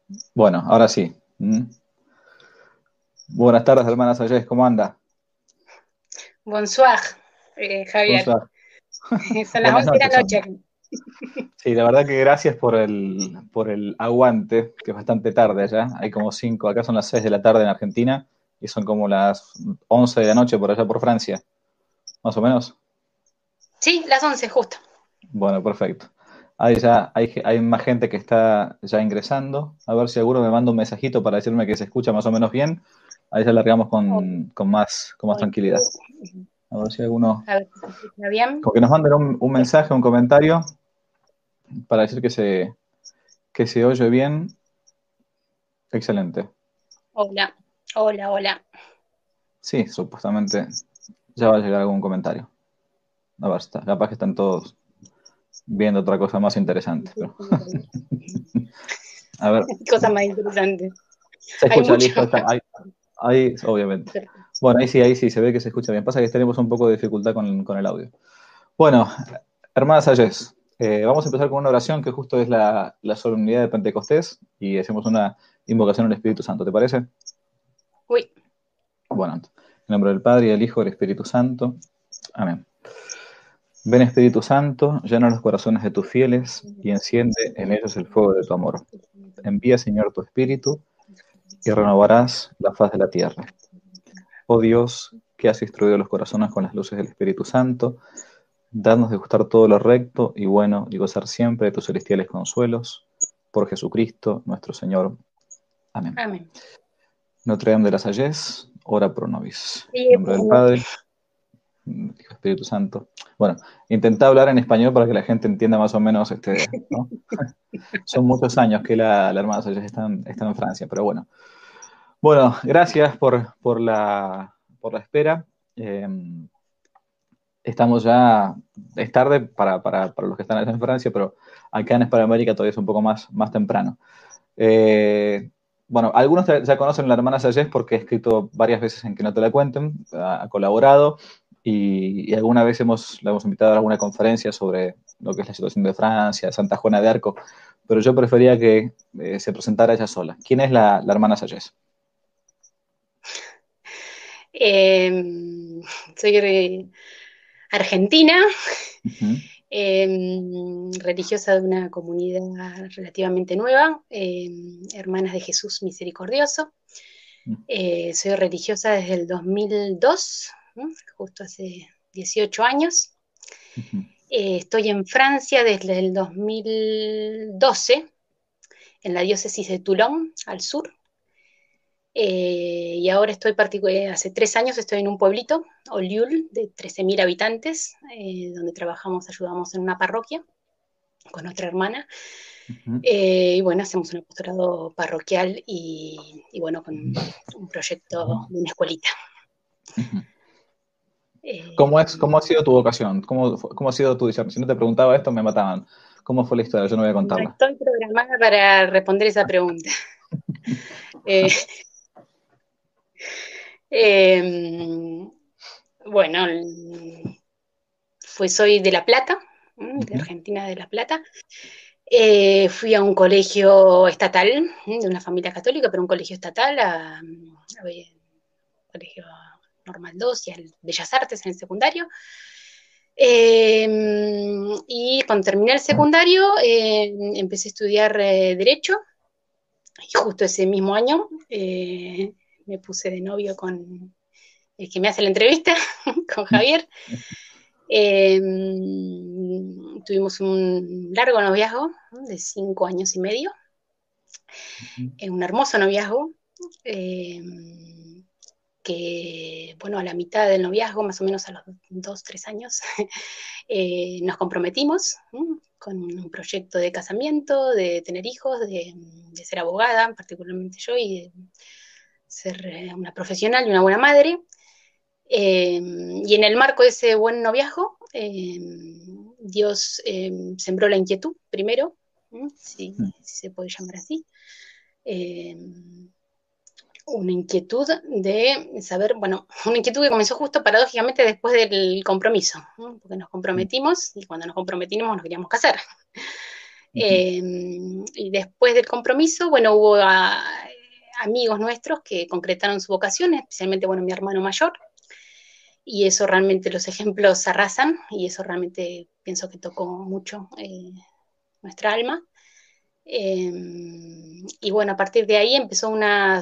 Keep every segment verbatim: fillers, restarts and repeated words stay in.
Bueno, ahora sí. Mm. Buenas tardes, hermana Sayes, ¿cómo anda? Bonsoir, eh, Javier. Bonsoir. Son las Buenas once de noches la son. noche. Sí, la verdad que gracias por el, por el aguante, que es bastante tarde allá. Hay como cinco, acá son las seis de la tarde en Argentina y son como las once de la noche por allá por Francia, más o menos. Sí, las once justo. Bueno, perfecto. Ahí ya hay, hay más gente que está ya ingresando. A ver si alguno me manda un mensajito para decirme que se escucha más o menos bien. Ahí ya largamos con, con más, con más Hoy, tranquilidad. A ver si alguno, a ver si se escucha bien. con que nos manden un, un Bien. mensaje, un comentario para decir que se, que se oye bien. Excelente. Hola, hola, hola. Sí, supuestamente ya va a llegar algún comentario. A ver, está, capaz que están todos viendo otra cosa más interesante. Pero, a ver, Cosa más interesante. se Hay escucha mucho. listo. Está, ahí, ahí, obviamente. Bueno, ahí sí, ahí sí, se ve que se escucha bien. Pasa que tenemos un poco de dificultad con, con el audio. Bueno, hermanas Ayes, eh, vamos a empezar con una oración que justo es la, la solemnidad de Pentecostés y hacemos una invocación al Espíritu Santo, ¿te parece? Uy, Bueno, en nombre del Padre y del Hijo y del Espíritu Santo. Amén. Ven Espíritu Santo, llena los corazones de tus fieles y enciende en ellos el fuego de tu amor. Envía, Señor, tu Espíritu y renovarás la faz de la tierra. Oh Dios, que has instruido los corazones con las luces del Espíritu Santo, danos de gustar todo lo recto y bueno y gozar siempre de tus celestiales consuelos. Por Jesucristo nuestro Señor. Amén. amén. Notre Dame de la Sagesse, ora pro nobis. En Sí, nombre por del favor. Padre, Hijo, Espíritu Santo. Bueno, intenté hablar en español para que la gente entienda más o menos, este, ¿no? Son muchos años que la, la hermana Sayas está, en- está en Francia, pero bueno. Bueno, gracias por, por la, por la espera. Eh, estamos ya, es tarde para, para, para los que están allá en Francia, pero acá en Hispanoamérica todavía es un poco más, más temprano. Eh, bueno, algunos ya ya conocen a la hermana Sayes porque ha escrito varias veces en Que no te la cuenten, ha, ha colaborado y, y alguna vez hemos, la hemos invitado a alguna conferencia sobre lo que es la situación de Francia, Santa Juana de Arco, pero yo prefería que eh, se presentara ella sola. ¿Quién es la, la hermana Sayes? Eh, soy eh, argentina, Ujú. eh, religiosa de una comunidad relativamente nueva, eh, Hermanas de Jesús Misericordioso. Eh, soy religiosa desde el dos mil dos, ¿no? Justo hace dieciocho años. Ujú. Eh, estoy en Francia desde el dos mil doce, en la diócesis de Toulon, al sur. Eh, y ahora estoy, particu- hace tres años estoy en un pueblito, Ollioules, de trece mil habitantes, eh, donde trabajamos, ayudamos en una parroquia con otra hermana. Ujú. Eh, y bueno, hacemos un apostolado parroquial y, y bueno, con un proyecto de una escuelita. Ujú. Eh, ¿Cómo es, cómo ha sido tu vocación? ¿Cómo, fue- cómo ha sido tu discernimiento? Si no te preguntaba esto, me mataban. ¿Cómo fue la historia? Yo no voy a no contarla. estoy programada para responder esa pregunta. Eh, eh, bueno, fue, soy de La Plata, de Ujú. Argentina de La Plata. Eh, fui a un colegio estatal, de una familia católica, pero un colegio estatal, a, a, colegio Normal dos y al Bellas Artes en el secundario. Eh, y cuando terminé el secundario, eh, empecé a estudiar eh, Derecho, y justo ese mismo año eh, me puse de novio con el que me hace la entrevista, con Javier. Eh, tuvimos un largo noviazgo, ¿no? De cinco años y medio, eh, un hermoso noviazgo, eh, que, bueno, a la mitad del noviazgo, más o menos a los dos, tres años, eh, nos comprometimos, ¿sí? Con un proyecto de casamiento, de tener hijos, de, de ser abogada, particularmente yo, y de ser eh, una profesional y una buena madre. Eh, y en el marco de ese buen noviazgo, eh, Dios eh, sembró la inquietud primero, ¿sí? Si, si se puede llamar así, eh, una inquietud de saber, bueno, una inquietud que comenzó justo paradójicamente después del compromiso, ¿no? Porque nos comprometimos y cuando nos comprometimos nos queríamos casar. Ujú. Eh, y después del compromiso, bueno, hubo a, amigos nuestros que concretaron su vocación, especialmente, bueno, mi hermano mayor, y eso realmente, los ejemplos arrasan, y eso realmente pienso que tocó mucho eh, nuestra alma. Eh, y bueno, a partir de ahí empezó una,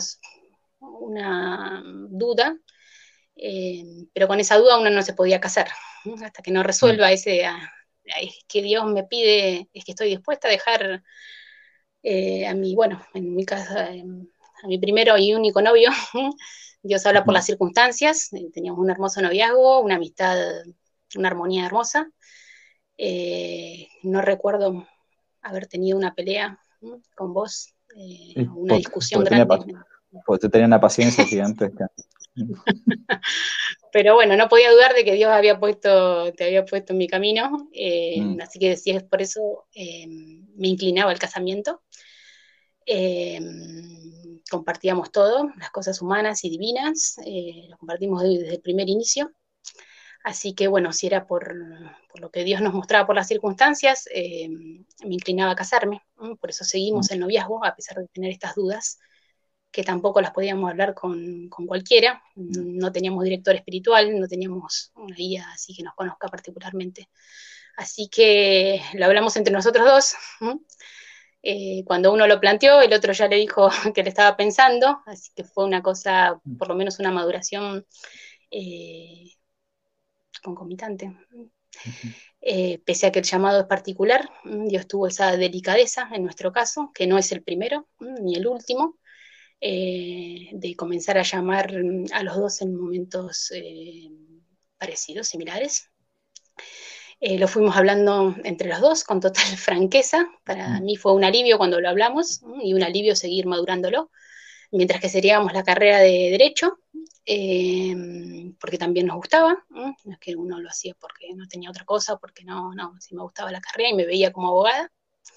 una duda, eh, pero con esa duda uno no se podía casar, ¿no? Hasta que no Mm. resuelva ese, ah, es que Dios me pide, es que estoy dispuesta a dejar eh, a mi, bueno, en mi casa, eh, a mi primero y único novio. Dios habla por Ujú. las circunstancias, eh, teníamos un hermoso noviazgo, una amistad, una armonía hermosa. Eh, no recuerdo haber tenido una pelea, ¿no?, con vos, eh, Y una porque, discusión porque tenía, grande. pa- porque tenía una paciencia gigantesca. Mm. Pero bueno, no podía dudar de que Dios había puesto, te había puesto en mi camino, eh, Mm. así que si es por eso eh, me inclinaba al casamiento. Eh, compartíamos todo, las cosas humanas y divinas, eh, lo compartimos desde el primer inicio. Así que bueno, si era por, por lo que Dios nos mostraba por las circunstancias, eh, me inclinaba a casarme. Por eso Mm. seguimos el noviazgo, a pesar de tener estas dudas, que tampoco las podíamos hablar con, con cualquiera. No teníamos director espiritual, no teníamos una guía así que nos conozca particularmente. Así que lo hablamos entre nosotros dos. Eh, cuando uno lo planteó, el otro ya le dijo que le estaba pensando, así que fue una cosa, por lo menos una maduración eh, concomitante. Ujú. Eh, pese a que el llamado es particular, Dios tuvo esa delicadeza en nuestro caso, que no es el primero ni el último, eh, de comenzar a llamar a los dos en momentos eh, parecidos, similares. Eh, lo fuimos hablando entre los dos con total franqueza. Para Mm. mí fue un alivio cuando lo hablamos y un alivio seguir madurándolo, mientras que seríamos la carrera de Derecho, eh, porque también nos gustaba, ¿no? No es que uno lo hacía porque no tenía otra cosa, porque no, no, sí me gustaba la carrera y me veía como abogada.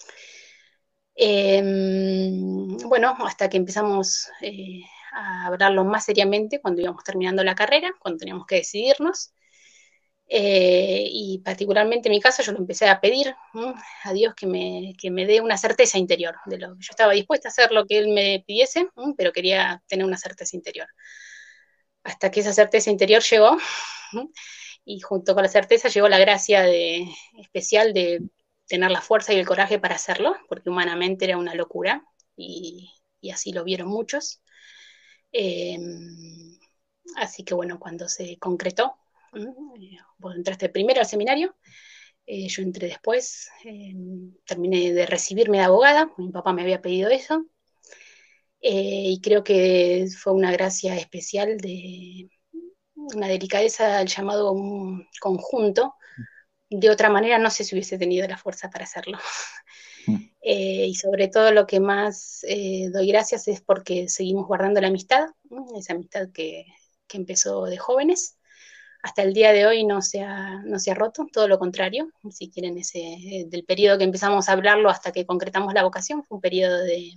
Eh, bueno, hasta que empezamos eh, a hablarlo más seriamente cuando íbamos terminando la carrera, cuando teníamos que decidirnos. Eh, y particularmente en mi caso yo lo empecé a pedir, ¿no?, a Dios que me, que me dé una certeza interior de lo que yo estaba dispuesta a hacer lo que Él me pidiese, ¿no?, pero quería tener una certeza interior. Hasta que esa certeza interior llegó, ¿no?, y junto con la certeza llegó la gracia de, especial de tener la fuerza y el coraje para hacerlo, porque humanamente era una locura y, y así lo vieron muchos. Eh, así que bueno, cuando se concretó, vos entraste primero al seminario, eh, yo entré después, eh, terminé de recibirme de abogada, mi papá me había pedido eso, eh, y creo que fue una gracia especial de una delicadeza al llamado un conjunto. De otra manera no sé si hubiese tenido la fuerza para hacerlo. Mm. Eh, y sobre todo lo que más eh, doy gracias es porque seguimos guardando la amistad, ¿no?, esa amistad que, que empezó de jóvenes. Hasta el día de hoy no se ha, no se ha roto, todo lo contrario. Si quieren, ese, del periodo que empezamos a hablarlo hasta que concretamos la vocación, fue un periodo de,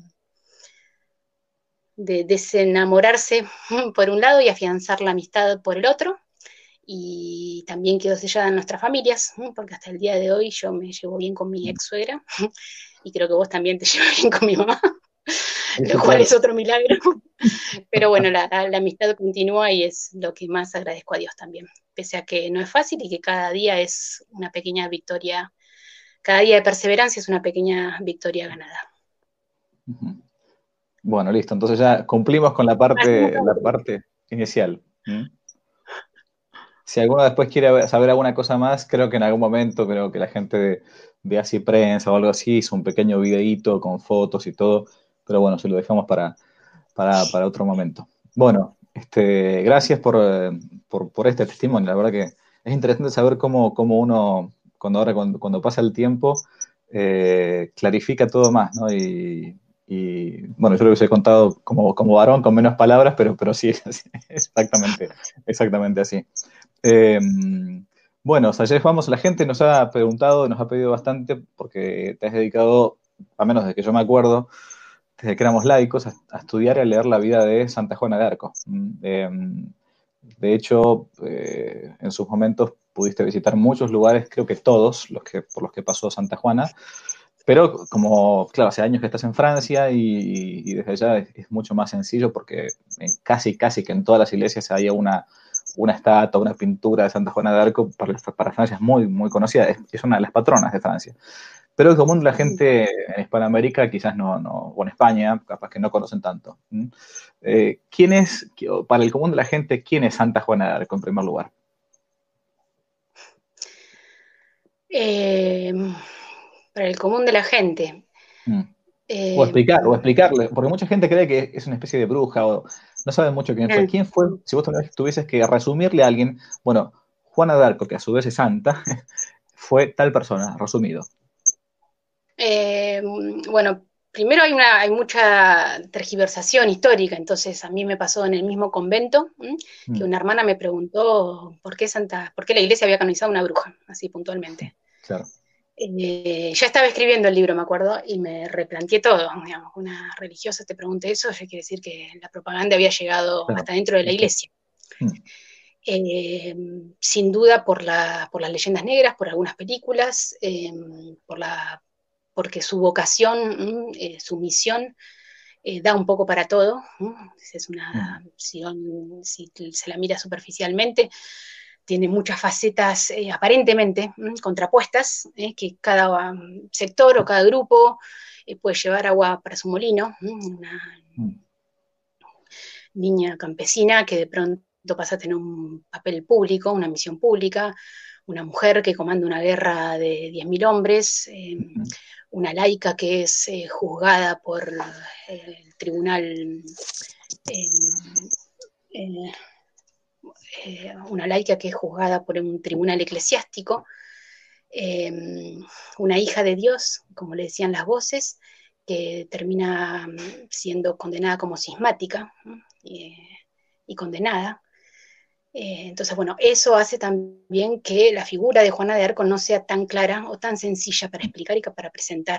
de desenamorarse por un lado y afianzar la amistad por el otro. Y también quedó sellada en nuestras familias, porque hasta el día de hoy yo me llevo bien con mi Mm. ex suegra, y creo que vos también te llevas bien con mi mamá, Sí, lo sí, cual claro. es otro milagro. Pero bueno, la, la amistad continúa y es lo que más agradezco a Dios también, pese a que no es fácil y que cada día es una pequeña victoria, cada día de perseverancia es una pequeña victoria ganada. Ujú. Bueno, listo. Entonces ya cumplimos con la Hacemos parte, la todo. parte inicial. ¿Mm? Si alguno después quiere saber alguna cosa más, creo que en algún momento, creo que la gente de, de Así Prensa o algo así hizo un pequeño videíto con fotos y todo, pero bueno, se lo dejamos para, para, para otro momento. Bueno, este, gracias por, eh, por, por este testimonio. La verdad que es interesante saber cómo, cómo uno, cuando ahora cuando, cuando pasa el tiempo, eh, clarifica todo más, ¿no? Y, y, bueno, yo lo hubiese contado como, como varón con menos palabras, pero, pero sí, es exactamente, exactamente así. Eh, bueno, o sea, ya vamos, la gente nos ha preguntado, nos ha pedido bastante, porque te has dedicado, a menos de que yo me acuerdo, desde que éramos laicos, a, a estudiar y a leer la vida de Santa Juana de Arco. Eh, de hecho, eh, en sus momentos pudiste visitar muchos lugares, creo que todos los que, por los que pasó Santa Juana. Pero como, claro, hace años que estás en Francia y, y desde allá es, es, mucho más sencillo porque en casi, casi que en todas las iglesias hay una, una estatua, una pintura de Santa Juana de Arco. Para, para Francia es muy, muy conocida, es, es una de las patronas de Francia. Pero el común de la gente en Hispanoamérica quizás no, no, o en España, capaz que no conocen tanto. ¿Mm? Eh, ¿Quién es, para el común de la gente, quién es Santa Juana de Arco en primer lugar? Eh, para el común de la gente. Mm. O Eh, explicar, o explicarle, porque mucha gente cree que es una especie de bruja o no sabe mucho quién fue. eh, ¿Quién fue? Si vos tuvieses que resumirle a alguien, bueno, Juana de Arco, que a su vez es santa, fue tal persona, resumido. eh, bueno, primero hay una, hay mucha tergiversación histórica, entonces a mí me pasó en el mismo convento, ¿m? Que Mm, una hermana me preguntó por qué Santa, por qué la iglesia había canonizado una bruja, así puntualmente. claro. Eh, ya estaba escribiendo el libro, me acuerdo, y me replanteé todo. Digamos, una religiosa te pregunte eso, ya quiere decir que la propaganda había llegado Claro. hasta dentro de la Es que, iglesia. mm, Eh, Sin duda por, la, por las leyendas negras, por algunas películas, eh, por la, porque su vocación, eh, su misión, eh, da un poco para todo. Es mm, una, si, si se la mira superficialmente, tiene muchas facetas eh, aparentemente ¿m? contrapuestas, eh, que cada um, sector o cada grupo eh, puede llevar agua para su molino. Una mm, niña campesina que de pronto pasa a tener un papel público, una misión pública, una mujer que comanda una guerra de diez mil hombres, eh, mm, una laica que es eh, juzgada por el tribunal, eh, eh, eh, una laica que es juzgada por un tribunal eclesiástico, eh, una hija de Dios, como le decían las voces, que termina siendo condenada como cismática y, y condenada. Eh, entonces, bueno, eso hace también que la figura de Juana de Arco no sea tan clara o tan sencilla para explicar y para presentar.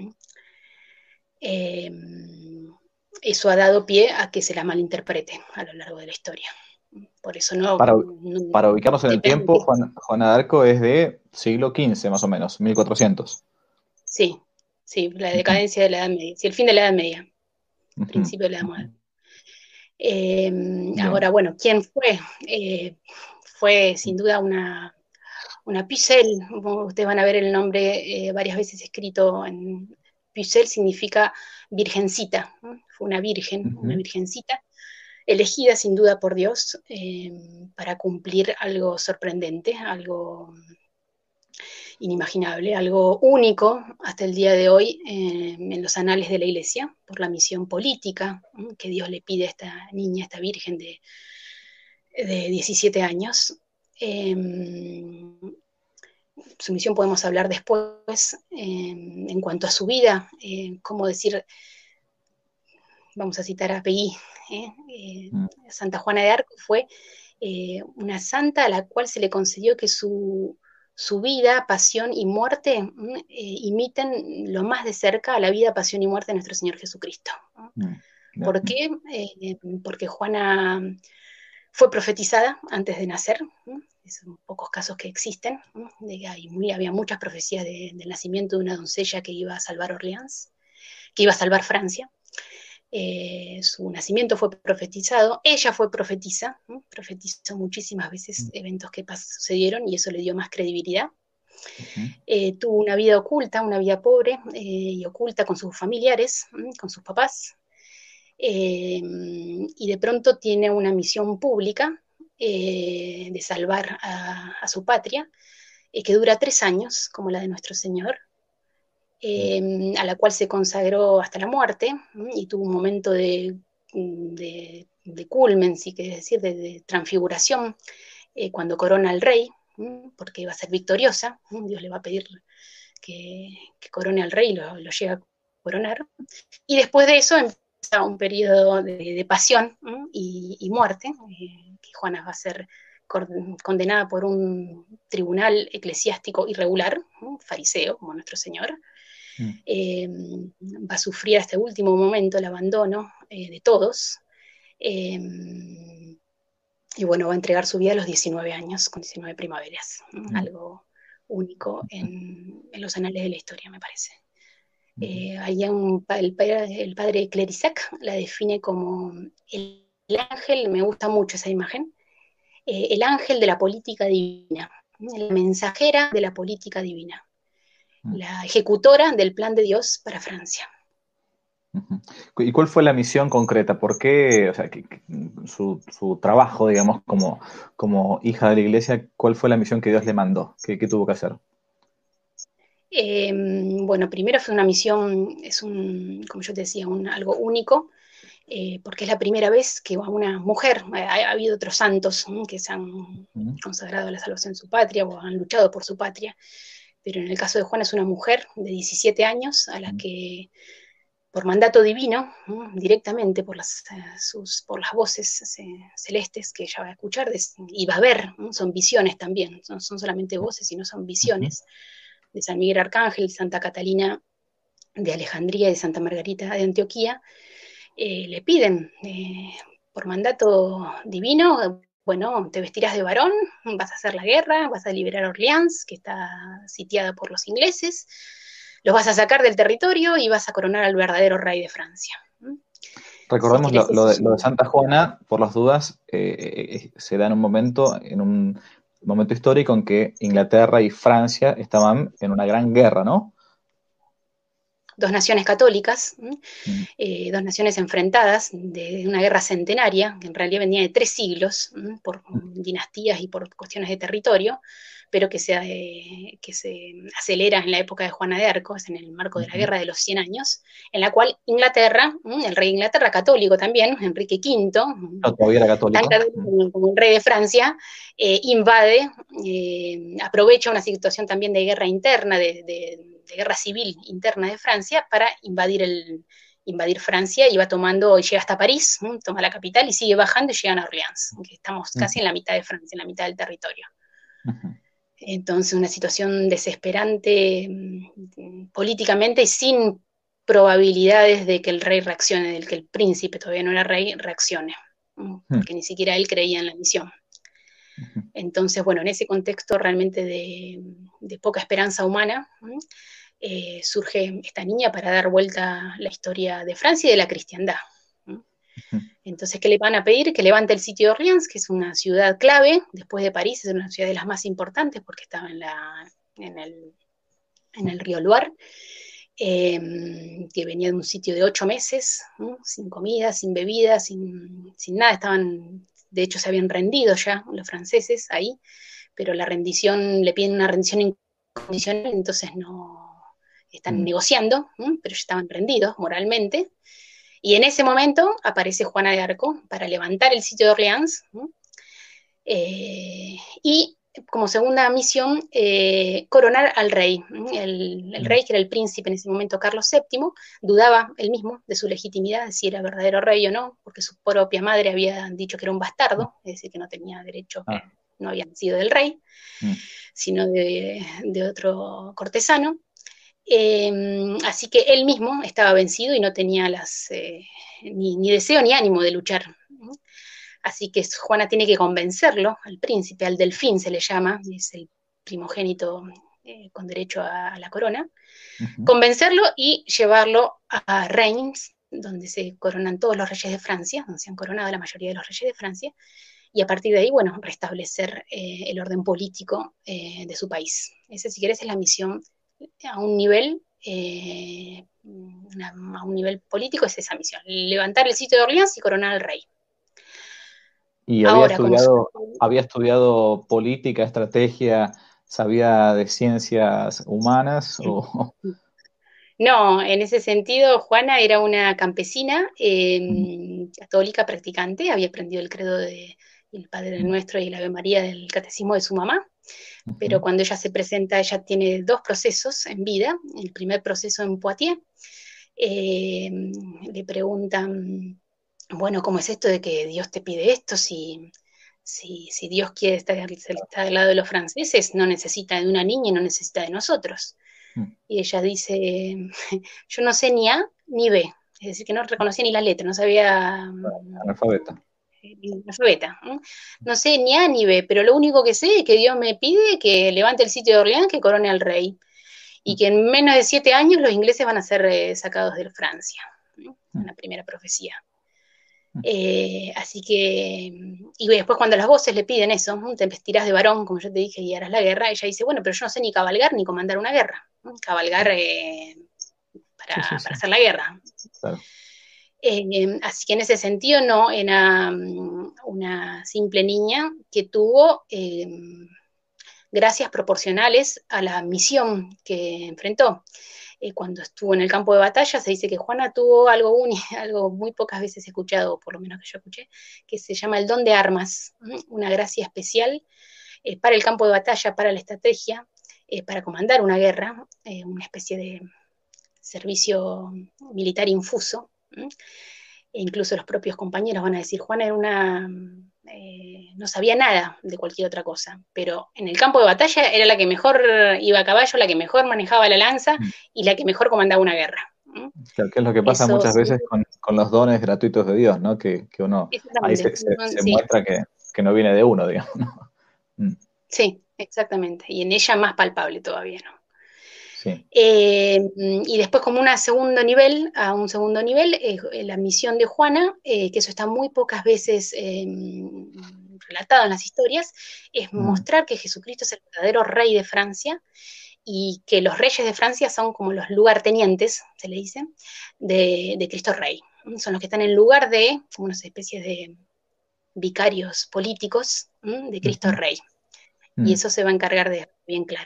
Eh, Eso ha dado pie a que se la malinterprete a lo largo de la historia. Por eso no, Para, no para ubicarnos en el depende. tiempo, Juan, Juana de Arco es de siglo quince más o menos, mil cuatrocientos. Sí, sí, la Ujú, decadencia de la Edad Media, sí, el fin de la Edad Media, ujú, principio de la Edad ujú. Moderna. Eh, Bien. ahora, bueno, ¿quién fue? Eh, fue sin duda una, una Pucelle. Ustedes van a ver el nombre eh, varias veces escrito en Pucelle, significa virgencita, ¿no? Fue una virgen, una Ujú, virgencita, elegida sin duda por Dios eh, para cumplir algo sorprendente, algo inimaginable, algo único hasta el día de hoy eh, en los anales de la Iglesia, por la misión política ¿no? que Dios le pide a esta niña, a esta virgen de, de diecisiete años. Eh, Su misión podemos hablar después. Eh, en cuanto a su vida, eh, cómo decir, vamos a citar a Peguí, ¿eh? Eh, mm, Santa Juana de Arco fue eh, una santa a la cual se le concedió que su, su vida, pasión y muerte eh, imiten lo más de cerca a la vida, pasión y muerte de nuestro Señor Jesucristo. ¿No? mm, bien, ¿Por qué? Eh, porque Juana fue profetizada antes de nacer, ¿no? Son pocos casos que existen, ¿no? De que hay muy, había muchas profecías de, del nacimiento de una doncella que iba a salvar Orleans, que iba a salvar Francia. Eh, su nacimiento fue profetizado, ella fue profetisa, ¿no? Profetizó muchísimas veces eventos que sucedieron y eso le dio más credibilidad. ujú, Eh, tuvo una vida oculta, una vida pobre eh, y oculta con sus familiares, ¿no? Con sus papás, eh, y de pronto tiene una misión pública eh, de salvar a, a su patria, eh, que dura tres años, como la de nuestro Señor, eh, a la cual se consagró hasta la muerte y tuvo un momento de, de, de culmen, si quieres decir, de, de transfiguración, eh, cuando corona al rey, porque iba a ser victoriosa, Dios le va a pedir que, que corone al rey y lo, lo llega a coronar. Y después de eso empieza un periodo de, de pasión ¿m? y, y muerte, eh, que Juana va a ser condenada por un tribunal eclesiástico irregular, ¿m? Fariseo, como nuestro Señor. mm, Eh, va a sufrir hasta el último momento el abandono eh, de todos. Eh, y bueno, va a entregar su vida a los diecinueve años, con diecinueve primaveras. ¿m? mm, Algo único en, en los anales de la historia, me parece. Eh, hay un, el, el padre Clerisac la define como el, el ángel, me gusta mucho esa imagen, eh, el ángel de la política divina, la mensajera de la política divina, la ejecutora del plan de Dios para Francia. ¿Y cuál fue la misión concreta? ¿Por qué, o sea, que, que, su, su, trabajo, digamos, como, como hija de la iglesia, cuál fue la misión que Dios le mandó? ¿Qué, qué tuvo que hacer? Eh, bueno, primero fue una misión, es un, como yo te decía, un, algo único, eh, porque es la primera vez que una mujer, ha, ha habido otros santos ¿no? que se han consagrado a la salvación de su patria o han luchado por su patria, pero en el caso de Juana es una mujer de diecisiete años a la que por mandato divino, ¿no? directamente por las, sus, por las voces celestes que ella va a escuchar de, y va a ver, ¿no? son visiones también, no son solamente voces, sino son visiones, de San Miguel Arcángel, de Santa Catalina de Alejandría y de Santa Margarita de Antioquía, eh, le piden eh, por mandato divino, bueno, te vestirás de varón, vas a hacer la guerra, vas a liberar Orleans, que está sitiada por los ingleses, los vas a sacar del territorio y vas a coronar al verdadero rey de Francia. Recordemos si lo, lo, de, lo, de, Santa Juana, por las dudas, eh, eh, se da en un momento, en un momento histórico en que Inglaterra y Francia estaban en una gran guerra, ¿no? Dos naciones católicas, mm. eh, dos naciones enfrentadas de una guerra centenaria, que en realidad venía de tres siglos, mm, por dinastías y por cuestiones de territorio, pero que se, eh, que se acelera en la época de Juana de Arco, es en el marco de la Guerra de los Cien Años, en la cual Inglaterra, mm, el rey de Inglaterra, católico también, Enrique quinto, no, todavía era católico, tan católico como, como el rey de Francia, eh, invade, eh, aprovecha una situación también de guerra interna, de, de de guerra civil interna de Francia para invadir, el, invadir Francia y va tomando, y llega hasta París, ¿no? Toma la capital y sigue bajando y llegan a Orleans, que estamos casi en la mitad de Francia, en la mitad del territorio. Uh-huh. Entonces una situación desesperante políticamente y sin probabilidades de que el rey reaccione, del que el príncipe todavía no era rey, reaccione, ¿no? Porque uh-huh. ni siquiera él creía en la misión. Entonces, bueno, en ese contexto realmente de, de poca esperanza humana, eh, surge esta niña para dar vuelta la historia de Francia y de la cristiandad. Entonces, ¿qué le van a pedir? Que levante el sitio de Orleans, que es una ciudad clave, después de París, es una ciudad de las más importantes porque estaba en, la, en, el, en el río Loire, eh, que venía de un sitio de ocho meses, ¿no? sin comida, sin bebida, sin, sin nada, estaban... De hecho, se habían rendido ya los franceses ahí, pero la rendición, le piden una rendición incondicional, entonces no están mm. negociando, ¿no? Pero ya estaban rendidos moralmente. Y en ese momento aparece Juana de Arco para levantar el sitio de Orleans, ¿no? eh, y como segunda misión, eh, coronar al rey. El, el rey, que era el príncipe en ese momento, Carlos séptimo, dudaba él mismo de su legitimidad, de si era verdadero rey o no, porque su propia madre había dicho que era un bastardo, es decir, que no tenía derecho, que ah. no había nacido del rey, mm. sino de, de otro cortesano. Eh, así que él mismo estaba vencido y no tenía las, eh, ni, ni deseo ni ánimo de luchar. Así que Juana tiene que convencerlo, al príncipe, al delfín se le llama, es el primogénito eh, con derecho a, a la corona, uh-huh. convencerlo y llevarlo a Reims, donde se coronan todos los reyes de Francia, donde se han coronado la mayoría de los reyes de Francia, y a partir de ahí, bueno, restablecer eh, el orden político eh, de su país. Esa, si querés, es la misión a un nivel... Eh, una, a un nivel político es esa misión, levantar el sitio de Orleans y coronar al rey. ¿Y había, Ahora, estudiado, como... había estudiado política, estrategia, sabía de ciencias humanas? O... No, en ese sentido, Juana era una campesina eh, católica practicante, había aprendido el credo de el Padre Nuestro y el Ave María del catecismo de su mamá, uh-huh. pero cuando ella se presenta, ella tiene dos procesos en vida. El primer proceso en Poitiers, eh, le preguntan, bueno, ¿cómo es esto de que Dios te pide esto? Si, si, si Dios quiere estar, estar al lado de los franceses, no necesita de una niña y no necesita de nosotros. Mm. Y ella dice, yo no sé ni A ni B, es decir, que no reconocía ni la letra, no sabía... Analfabeta. Analfabeta. No sé ni A ni B, pero lo único que sé es que Dios me pide que levante el sitio de Orleans, que corone al rey. y que en menos de siete años los ingleses van a ser eh, sacados de Francia, ¿no? Una primera profecía. Eh, así que, y después cuando las voces le piden eso, te vestirás de varón, como yo te dije, y harás la guerra, ella dice, bueno, pero yo no sé ni cabalgar ni comandar una guerra, ¿no? Cabalgar eh, para, Sí, sí, sí. para hacer la guerra. Claro. Eh, así que en ese sentido no era um, una simple niña que tuvo eh, gracias proporcionales a la misión que enfrentó. Eh, cuando estuvo en el campo de batalla, se dice que Juana tuvo algo, un, algo muy pocas veces escuchado, por lo menos que yo escuché, que se llama el don de armas, una gracia especial eh, para el campo de batalla, para la estrategia, eh, para comandar una guerra, eh, una especie de servicio militar infuso. ¿Mm? E incluso los propios compañeros van a decir, Juana era una, eh, no sabía nada de cualquier otra cosa, pero en el campo de batalla era la que mejor iba a caballo, la que mejor manejaba la lanza y la que mejor comandaba una guerra. Claro, que es lo que pasa Eso muchas sí, veces con, con los dones gratuitos de Dios, ¿no? Que, que uno ahí se, se, se sí, muestra que, que no viene de uno, digamos, ¿no? Mm, sí, exactamente, y en ella más palpable todavía, ¿no? sí. Eh, y después como un segundo nivel, a un segundo nivel, eh, la misión de Juana, eh, que eso está muy pocas veces eh, relatado en las historias, es Mm, mostrar que Jesucristo es el verdadero rey de Francia y que los reyes de Francia son como los lugartenientes, se le dice, de, de Cristo Rey. Son los que están en lugar de, como unas especies de vicarios políticos de Cristo ujú, Rey. Y mm. eso se va a encargar de bien claro.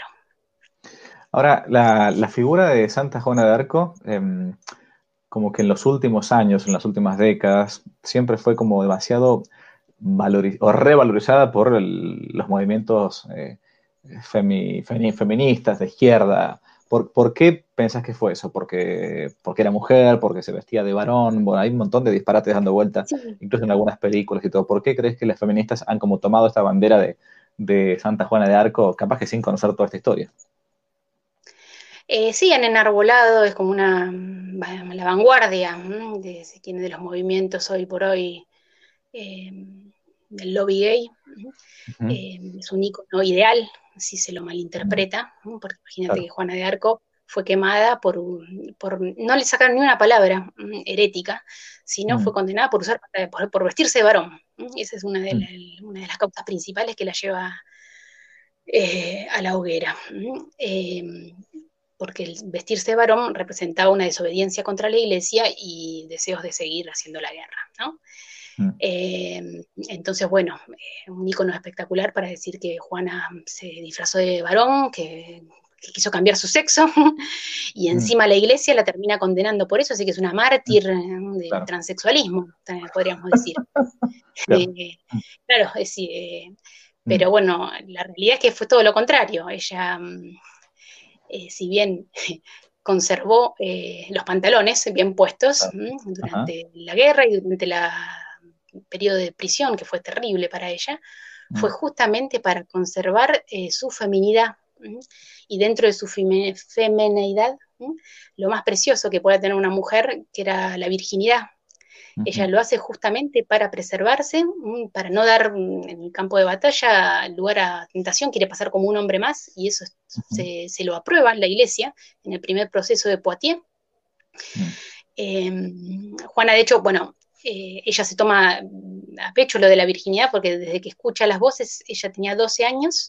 Ahora, la, la figura de Santa Juana de Arco, em, como que en los últimos años, en las últimas décadas, siempre fue como demasiado valori- o revalorizada por el- los movimientos eh, femi- femi- feministas de izquierda. ¿Por, por qué pensás que fue eso? ¿Porque, porque era mujer? ¿Porque se vestía de varón? Bueno, hay un montón de disparates dando vuelta, Sí. incluso en algunas películas y todo. ¿Por qué crees que las feministas han como tomado esta bandera de, de Santa Juana de Arco, capaz que sin conocer toda esta historia? Eh, sí, han enarbolado, es como una la vanguardia ¿m? de, de los movimientos hoy por hoy eh, del lobby gay. Ujú, Eh, es un icono ideal, si se lo mm, malinterpreta, ¿no? Porque imagínate que claro. Juana de Arco fue quemada por, por no le sacaron ni una palabra ¿m? herética, sino fue Mm, condenada por usar por, por vestirse de varón. ¿m? Esa es una de, mm, la, una de las causas principales que la lleva eh, a la hoguera. Eh, porque el vestirse de varón representaba una desobediencia contra la iglesia y deseos de seguir haciendo la guerra, ¿no? mm, Eh, entonces, bueno, eh, un icono espectacular para decir que Juana se disfrazó de varón, que, que quiso cambiar su sexo, y mm, encima la iglesia la termina condenando por eso, así que es una mm, mártir eh, del claro, transexualismo, podríamos decir. claro. Eh, claro, es, eh, Mm, pero bueno, la realidad es que fue todo lo contrario. Ella, eh, si bien conservó eh, los pantalones bien puestos claro. ¿m? Ajá. Durante la guerra y durante el periodo de prisión, que fue terrible para ella, fue Mm, justamente para conservar eh, su feminidad. ¿m? Y dentro de su feme femineidad, ¿m? Lo más precioso que puede tener una mujer, que era la virginidad. Ella ujú, lo hace justamente para preservarse, para no dar en el campo de batalla lugar a tentación, quiere pasar como un hombre más, y eso ujú, se, se lo aprueba en la iglesia en el primer proceso de Poitiers. mm, Eh, Juana, de hecho, bueno, eh, ella se toma a pecho lo de la virginidad porque desde que escucha las voces, ella tenía doce años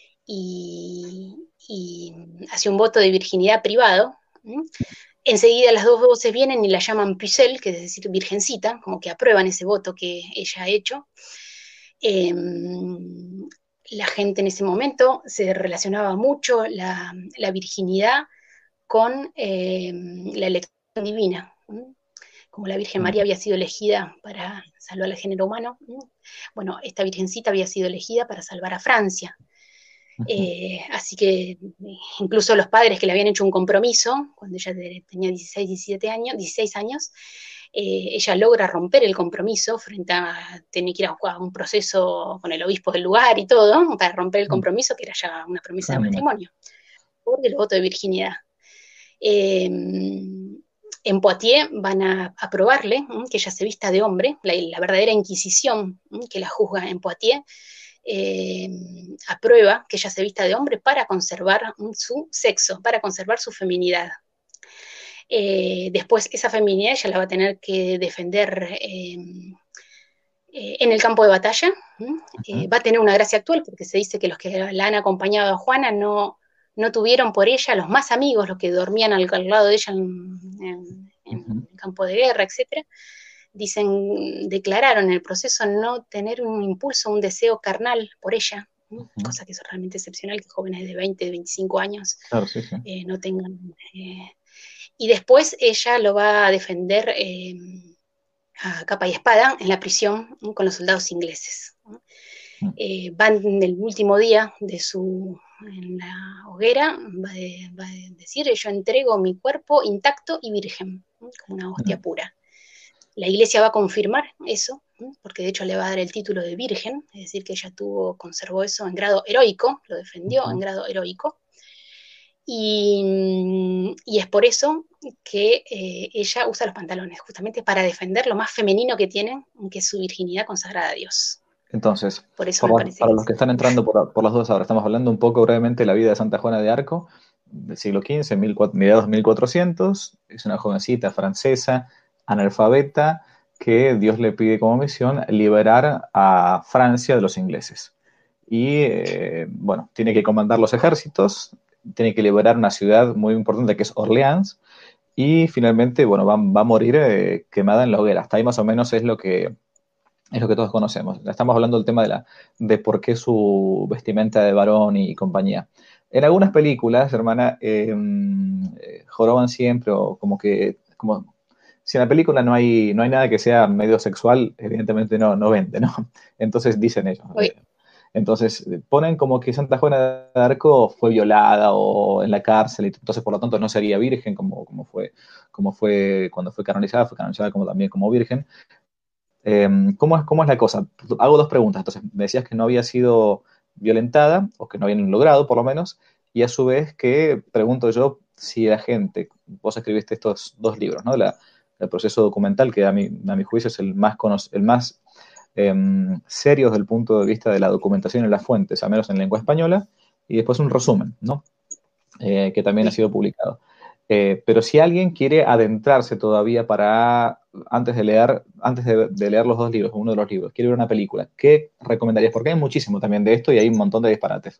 y, y hace un voto de virginidad privado. ¿m? Enseguida las dos voces vienen y la llaman Pucelle, que es decir, virgencita, como que aprueban ese voto que ella ha hecho. Eh, la gente en ese momento se relacionaba mucho la, la virginidad con eh, la elección divina. ¿m? Como la Virgen María mm, había sido elegida para salvar al género humano, ¿m? Bueno, esta virgencita había sido elegida para salvar a Francia. ujú, Eh, así que incluso los padres que le habían hecho un compromiso, cuando ella tenía dieciséis, diecisiete años, dieciséis años, eh, ella logra romper el compromiso frente a tener que ir a, a un proceso con el obispo del lugar y todo, para romper el mm. compromiso, que era ya una promesa Ah, de mira. matrimonio, por el voto de virginidad. Eh, en Poitiers van a aprobarle ¿m? Que ella se vista de hombre, la, la verdadera Inquisición ¿m? Que la juzga en Poitiers, eh, aprueba que ella se vista de hombre para conservar su sexo, para conservar su feminidad. Eh, después esa feminidad ella la va a tener que defender eh, eh, en el campo de batalla. Eh, Ujú. va a tener una gracia actual porque se dice que los que la han acompañado a Juana no, no tuvieron por ella los más amigos, los que dormían al, al lado de ella en, en, en Ujú. el campo de guerra, etcétera. Dicen, declararon en el proceso no tener un impulso, un deseo carnal por ella, ¿no? Ujú. Cosa que es realmente excepcional, que jóvenes de veinte, veinticinco años Claro, sí, sí. eh, no tengan. Eh, y después ella lo va a defender eh, a capa y espada en la prisión, ¿no? Con los soldados ingleses, ¿no? Mm. Eh, van en el último día de su en la hoguera, va, de, va a decir, yo entrego mi cuerpo intacto y virgen, ¿no? Como una hostia Mm. pura. La iglesia va a confirmar eso, ¿no? Porque de hecho le va a dar el título de virgen, es decir, que ella tuvo, conservó eso en grado heroico, lo defendió en Ujú. grado heroico, y, y es por eso que eh, ella usa los pantalones, justamente para defender lo más femenino que tienen, que es su virginidad consagrada a Dios. Entonces, Por eso por me la- parece para que los es... que están Uf, entrando por, por las dudas ahora, estamos hablando un poco brevemente de la vida de Santa Juana de Arco, del siglo quince, mil cuatro- mediados de mil cuatrocientos. Es una jovencita francesa, analfabeta, que Dios le pide como misión liberar a Francia de los ingleses. Y eh, bueno, tiene que comandar los ejércitos, tiene que liberar una ciudad muy importante que es Orleans, y finalmente, bueno, va, va a morir eh, quemada en la hoguera. Hasta ahí más o menos es lo que es lo que todos conocemos. Estamos hablando del tema de, la, de por qué su vestimenta de varón y compañía. En algunas películas, hermana, eh, eh, joroban siempre o como que, como, si en la película no hay, no hay nada que sea medio sexual, evidentemente no, no vende, ¿no? Entonces dicen ellos. uy, Eh, entonces ponen como que Santa Juana de Arco fue violada o en la cárcel, y entonces por lo tanto no sería virgen como, como, fue, como fue cuando fue canonizada, fue canonizada como, también como virgen. Eh, ¿cómo, es, ¿Cómo es la cosa? Hago dos preguntas. Entonces, me decías que no había sido violentada, o que no habían logrado, por lo menos, y a su vez que pregunto yo si la gente, vos escribiste estos dos libros, ¿no? La, el proceso documental, que a mi, a mi juicio es el más, el más eh, serio desde el punto de vista de la documentación en las fuentes, al menos en lengua española, y después un resumen, ¿no? Eh, que también ha uy. sido publicado. Eh, pero si alguien quiere adentrarse todavía para, antes de leer, antes de, de, leer los dos libros, uno de los libros, quiere ver una película, ¿qué recomendarías? Porque hay muchísimo también de esto y hay un montón de disparates.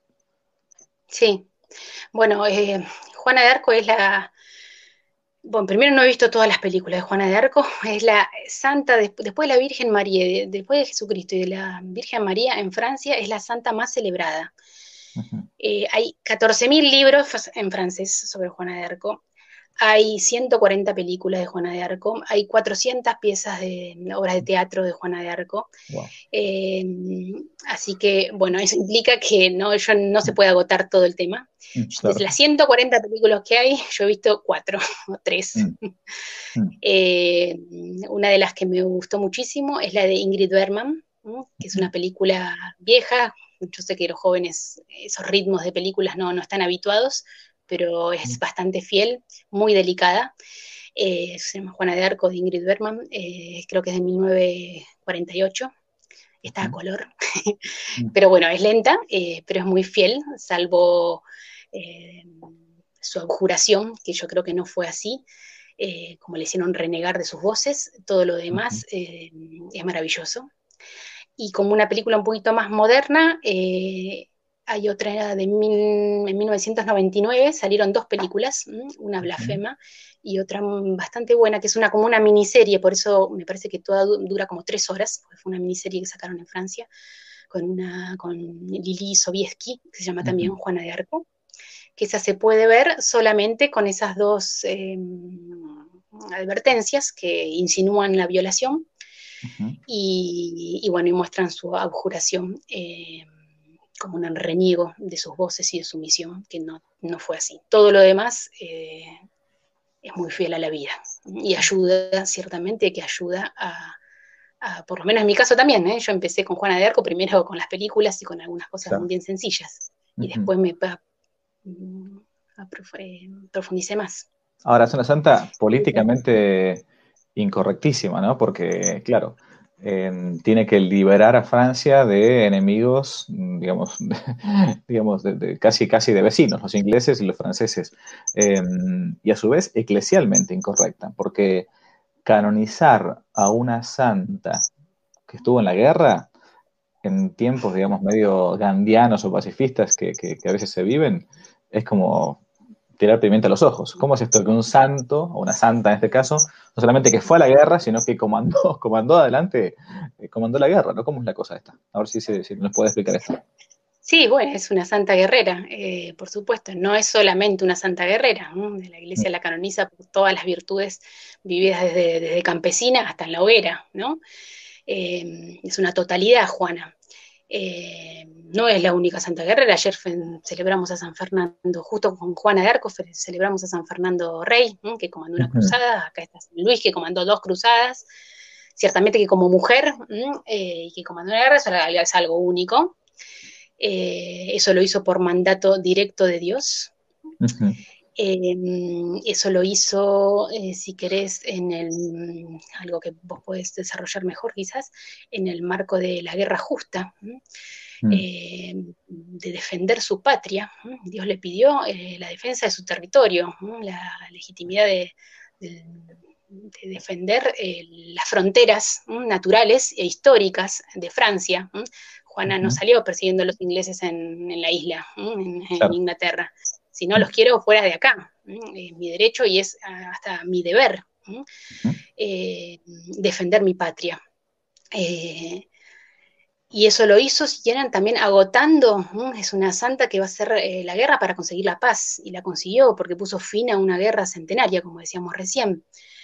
Sí, bueno, eh, Juana de Arco es la... Bueno, primero no he visto todas las películas de Juana de Arco, es la santa, de, después de la Virgen María, de, después de Jesucristo y de la Virgen María en Francia, es la santa más celebrada. Uh -huh. Eh, hay catorce mil libros en francés sobre Juana de Arco, hay ciento cuarenta películas de Juana de Arco, hay cuatrocientas piezas de obras de teatro de Juana de Arco. Wow. Eh, así que, bueno, eso implica que no, yo no se puede agotar todo el tema. Mm, De claro. las ciento cuarenta películas que hay, yo he visto cuatro o tres. Mm, mm. Eh, una de las que me gustó muchísimo es la de Ingrid Bergman, ¿no? Que es Mm. una película vieja. Yo sé que los jóvenes esos ritmos de películas no, no están habituados, pero es bastante fiel, muy delicada. Eh, se llama Juana de Arco de Ingrid Bergman, eh, creo que es de mil novecientos cuarenta y ocho, está a color, Mm. pero bueno, es lenta, eh, pero es muy fiel, salvo eh, su abjuración, que yo creo que no fue así, eh, como le hicieron renegar de sus voces, todo lo demás eh, es maravilloso. Y como una película un poquito más moderna, eh, hay otra de mil, en mil novecientos noventa y nueve, salieron dos películas, una Blasfema y otra bastante buena, que es una como una miniserie, por eso me parece que toda dura como tres horas, porque fue una miniserie que sacaron en Francia, con, una, con Lili Sobieski, que se llama también Uh-huh. Juana de Arco, que esa se puede ver solamente con esas dos eh, advertencias que insinúan la violación. Uh-huh. Y, y, bueno, y muestran su abjuración eh, como un reniego de sus voces y de su misión, que no, no fue así. Todo lo demás eh, es muy fiel a la vida y ayuda, ciertamente, que ayuda a, a, por lo menos en mi caso también, ¿eh? Yo empecé con Juana de Arco, primero con las películas y con algunas cosas Claro. bien sencillas, y Uh-huh. después me a, a, eh, profundicé más. Ahora, es una santa políticamente incorrectísima, ¿no? Porque, claro, eh, tiene que liberar a Francia de enemigos, digamos, de, digamos de, de casi, casi de vecinos, los ingleses y los franceses. Eh, y a su vez eclesialmente incorrecta, porque canonizar a una santa que estuvo en la guerra, en tiempos, digamos, medio gandianos o pacifistas que, que, que a veces se viven, es como tirar pimienta a los ojos. ¿Cómo es esto que un santo, o una santa en este caso, no solamente que fue a la guerra, sino que comandó, comandó adelante, eh, comandó la guerra, ¿no? ¿Cómo es la cosa esta? A ver si, si, si nos puede explicar esto. Sí, bueno, es una santa guerrera, eh, por supuesto, no es solamente una santa guerrera, ¿no? La Iglesia la canoniza por todas las virtudes vividas desde, desde campesina hasta en la hoguera, ¿no? Eh, es una totalidad, Juana. Eh, no es la única santa guerrera. Ayer celebramos a San Fernando, justo con Juana de Arco, celebramos a San Fernando Rey, ¿no? Que comandó una cruzada. Acá está San Luis, que comandó dos cruzadas. Ciertamente que como mujer, eh, que comandó una guerra, eso es algo único. Eh, eso lo hizo por mandato directo de Dios. Uh-huh. Eh, eso lo hizo, eh, si querés, en el, algo que vos podés desarrollar mejor quizás, en el marco de la guerra justa, mm. eh, de defender su patria. Dios le pidió eh, la defensa de su territorio, la legitimidad de, de, de defender eh, las fronteras naturales e históricas de Francia. Juana uh-huh. no salió persiguiendo a los ingleses en, en la isla, en, en claro. Inglaterra. Si no, los quiero fuera de acá. Es mi derecho y es hasta mi deber eh, defender mi patria. Eh, y eso lo hizo, si quieren, también agotando. Es una santa que va a hacer eh, la guerra para conseguir la paz, y la consiguió porque puso fin a una guerra centenaria, como decíamos recién.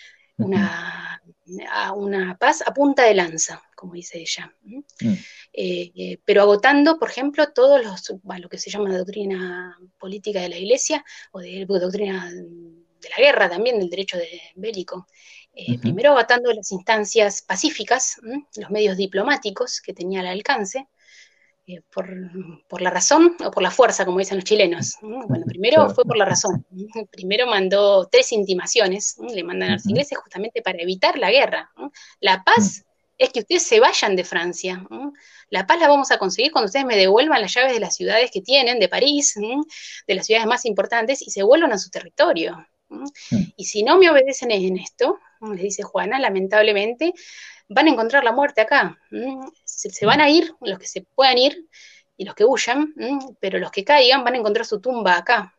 Una, a una paz a punta de lanza, como dice ella. Mm. Eh, eh, pero agotando, por ejemplo, todos los, bueno, lo que se llama la doctrina política de la Iglesia, o de, de doctrina de la guerra también, del derecho de, bélico. Eh, uh-huh. Primero agotando las instancias pacíficas, ¿m? Los medios diplomáticos que tenía al alcance, eh, por, por la razón o por la fuerza, como dicen los chilenos. Bueno, primero claro. fue por la razón. Primero mandó tres intimaciones, le mandan a los ingleses justamente para evitar la guerra. La paz es que ustedes se vayan de Francia. La paz la vamos a conseguir cuando ustedes me devuelvan las llaves de las ciudades que tienen, de París, de las ciudades más importantes, y se vuelvan a su territorio. Y si no me obedecen en esto, les dice Juana, lamentablemente, van a encontrar la muerte acá. Se, se van a ir, los que se puedan ir, y los que huyan, pero los que caigan van a encontrar su tumba acá.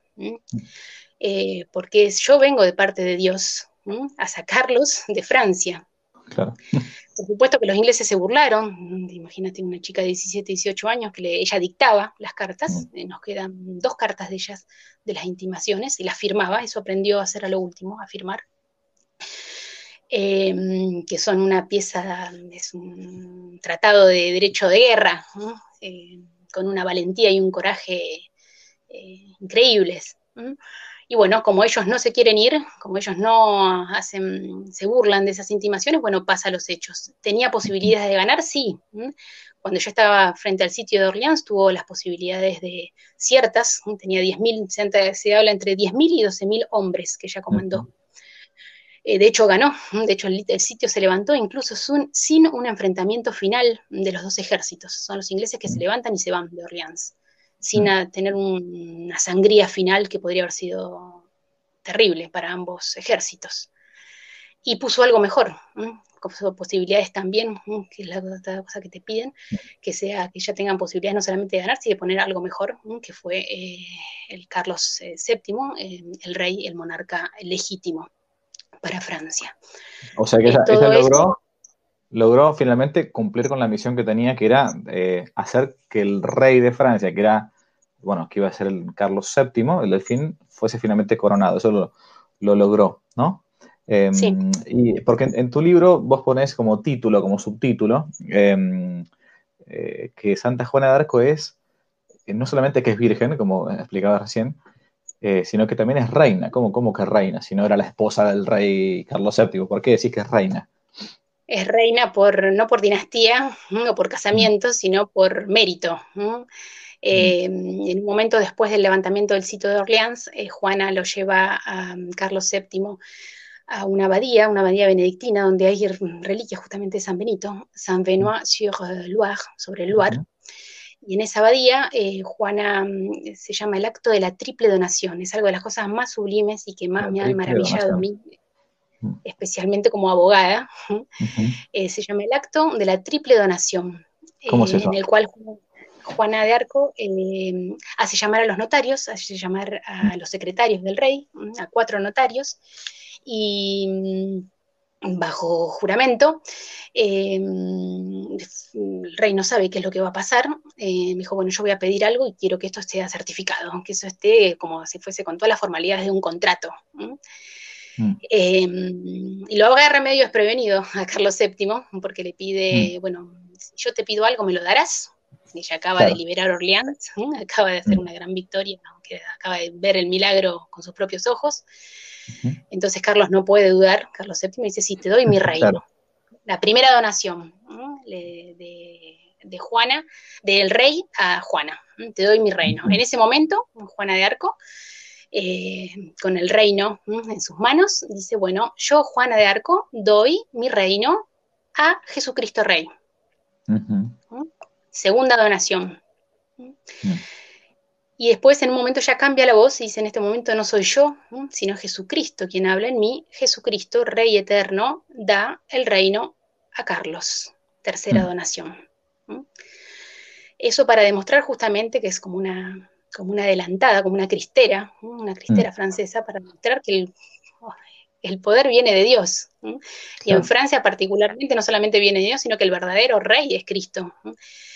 Eh, porque yo vengo de parte de Dios a sacarlos de Francia. Claro. Por supuesto que los ingleses se burlaron. Imagínate una chica de diecisiete, dieciocho años que le, ella dictaba las cartas. Eh, nos quedan dos cartas de ellas, de las intimaciones, y las firmaba. Eso aprendió a hacer a lo último, a firmar. Eh, que son una pieza, es un tratado de derecho de guerra, ¿no? eh, con una valentía y un coraje eh, increíbles. ¿no? Y bueno, como ellos no se quieren ir, como ellos no hacen, se burlan de esas intimaciones, bueno, pasa a los hechos. ¿Tenía posibilidades de ganar? Sí. ¿no? Cuando yo estaba frente al sitio de Orleans, tuvo las posibilidades de ciertas, ¿no? Tenía diez mil, se, se habla entre diez mil y doce mil hombres que ella comandó. Uh-huh. Eh, de hecho ganó, de hecho el, el sitio se levantó incluso sin, sin un enfrentamiento final de los dos ejércitos. Son los ingleses que se levantan y se van de Orleans, sin a, tener un, una sangría final que podría haber sido terrible para ambos ejércitos. Y puso algo mejor, ¿eh? Con posibilidades también, ¿eh? Que es la otra cosa que te piden, que sea que ya tengan posibilidades no solamente de ganar, sino de poner algo mejor, ¿eh? Que fue eh, el Carlos eh, séptimo, eh, el rey, el monarca legítimo para Francia. O sea que ella, ella logró, logró finalmente cumplir con la misión que tenía, que era eh, hacer que el rey de Francia, que era, bueno, que iba a ser el Carlos séptimo, el delfín, fuese finalmente coronado. Eso lo, lo logró, ¿no? Eh, sí. Y porque en, en tu libro vos ponés como título, como subtítulo, eh, eh, que Santa Juana de Arco es, eh, no solamente que es virgen, como explicaba recién, Eh, sino que también es reina. ¿Cómo, ¿Cómo que reina? Si no era la esposa del rey Carlos séptimo, ¿por qué decís que es reina? Es reina por, no por dinastía, no por casamiento, mm. sino por mérito. ¿no? Eh, mm. En un momento después del levantamiento del sitio de Orleans, eh, Juana lo lleva a um, Carlos séptimo a una abadía, una abadía benedictina, donde hay reliquias justamente de San Benito, Saint-Benoît-sur-Loire, sobre el Loire. Ujú. Y en esa abadía, eh, Juana, mm, se llama el acto de la triple donación. Es algo de las cosas más sublimes y que más La me ha triple maravillado a donación. mí, especialmente como abogada. Ujú. Eh, se llama el acto de la triple donación, ¿Cómo es eh, en eso? el cual Juana de Arco eh, hace llamar a los notarios, hace llamar a los secretarios del rey, a cuatro notarios, y bajo juramento, eh, el rey no sabe qué es lo que va a pasar, eh, me dijo, bueno, yo voy a pedir algo y quiero que esto esté certificado, que eso esté como si fuese con todas las formalidades de un contrato. Mm. Eh, y lo agarra medio desprevenido a Carlos séptimo, porque le Mm. pide, bueno, si yo te pido algo, ¿me lo darás? Ella acaba de Claro. liberar Orleans, ¿eh? Acaba de hacer Mm. una gran victoria, aunque acaba de ver el milagro con sus propios ojos. Ujú. Entonces Carlos no puede dudar, Carlos séptimo dice, sí, te doy mi reino. Claro. La primera donación, ¿eh? de, de Juana, del rey a Juana, ¿eh? Te doy mi reino. En Ujú. ese momento, Juana de Arco, eh, con el reino, ¿eh? en sus manos, dice, bueno, yo, Juana de Arco, doy mi reino a Jesucristo Rey. Ujú. ¿Eh? Segunda donación. Mm. Y después en un momento ya cambia la voz y dice, en este momento no soy yo, ¿eh? sino Jesucristo quien habla en mí. Jesucristo, Rey eterno, da el reino a Carlos. Tercera Mm. donación. ¿Eh? Eso para demostrar justamente que es como una, como una adelantada, como una cristera, ¿eh? Una Mm. cristera francesa, para demostrar que el, el poder viene de Dios. ¿Eh? Y en Claro. Francia particularmente no solamente viene de Dios, sino que el verdadero rey es Cristo. ¿Eh?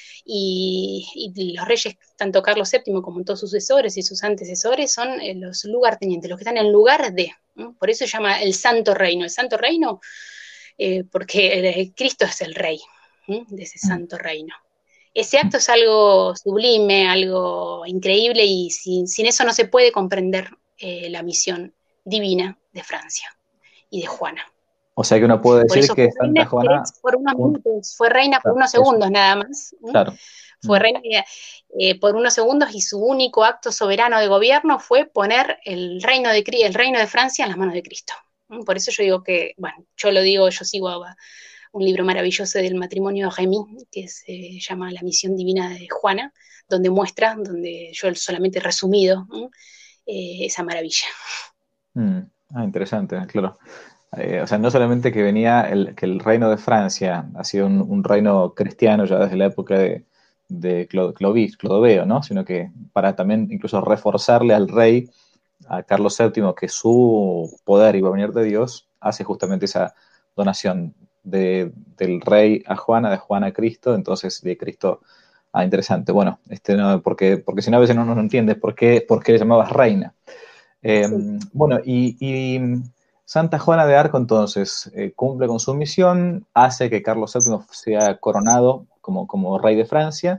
Y, y, los reyes, tanto Carlos séptimo como todos sus sucesores y sus antecesores, son eh, los lugartenientes, los que están en lugar de. ¿eh? Por eso se llama el Santo Reino. El Santo Reino, eh, porque el, Cristo es el rey ¿eh? de ese Mm. Santo Reino. Ese Mm. acto es algo sublime, algo increíble, y sin, sin eso no se puede comprender eh, la misión divina de Francia y de Juana. O sea que uno puede Por decir eso fue que reina, Santa si Juana, querés, por unos un- minutos, fue reina por claro, unos eso, segundos nada más. ¿eh? claro. Fue Mm. reina eh, por unos segundos, y su único acto soberano de gobierno fue poner el reino de, el reino de Francia en las manos de Cristo. ¿eh? Por eso yo digo que, bueno, yo lo digo, yo sigo a un libro maravilloso del matrimonio de Rémy, que se llama La misión divina de Juana, donde muestra, donde yo solamente he resumido eh, esa maravilla. Mm. Ah, interesante, claro. Eh, o sea, no solamente que venía el, que el reino de Francia ha sido un, un reino cristiano ya desde la época de, de Clo- Clovis, Clodoveo, ¿no? Sino que para también incluso reforzarle al rey, a Carlos séptimo, que su poder iba a venir de Dios, hace justamente esa donación de, del rey a Juana, de Juana a Cristo, entonces de Cristo a interesante. Bueno, este no, porque, porque si no a veces no nos entiende por qué, por qué le llamabas reina. Eh, Sí. bueno, y, y, Santa Juana de Arco entonces eh, cumple con su misión, hace que Carlos séptimo sea coronado como, como rey de Francia,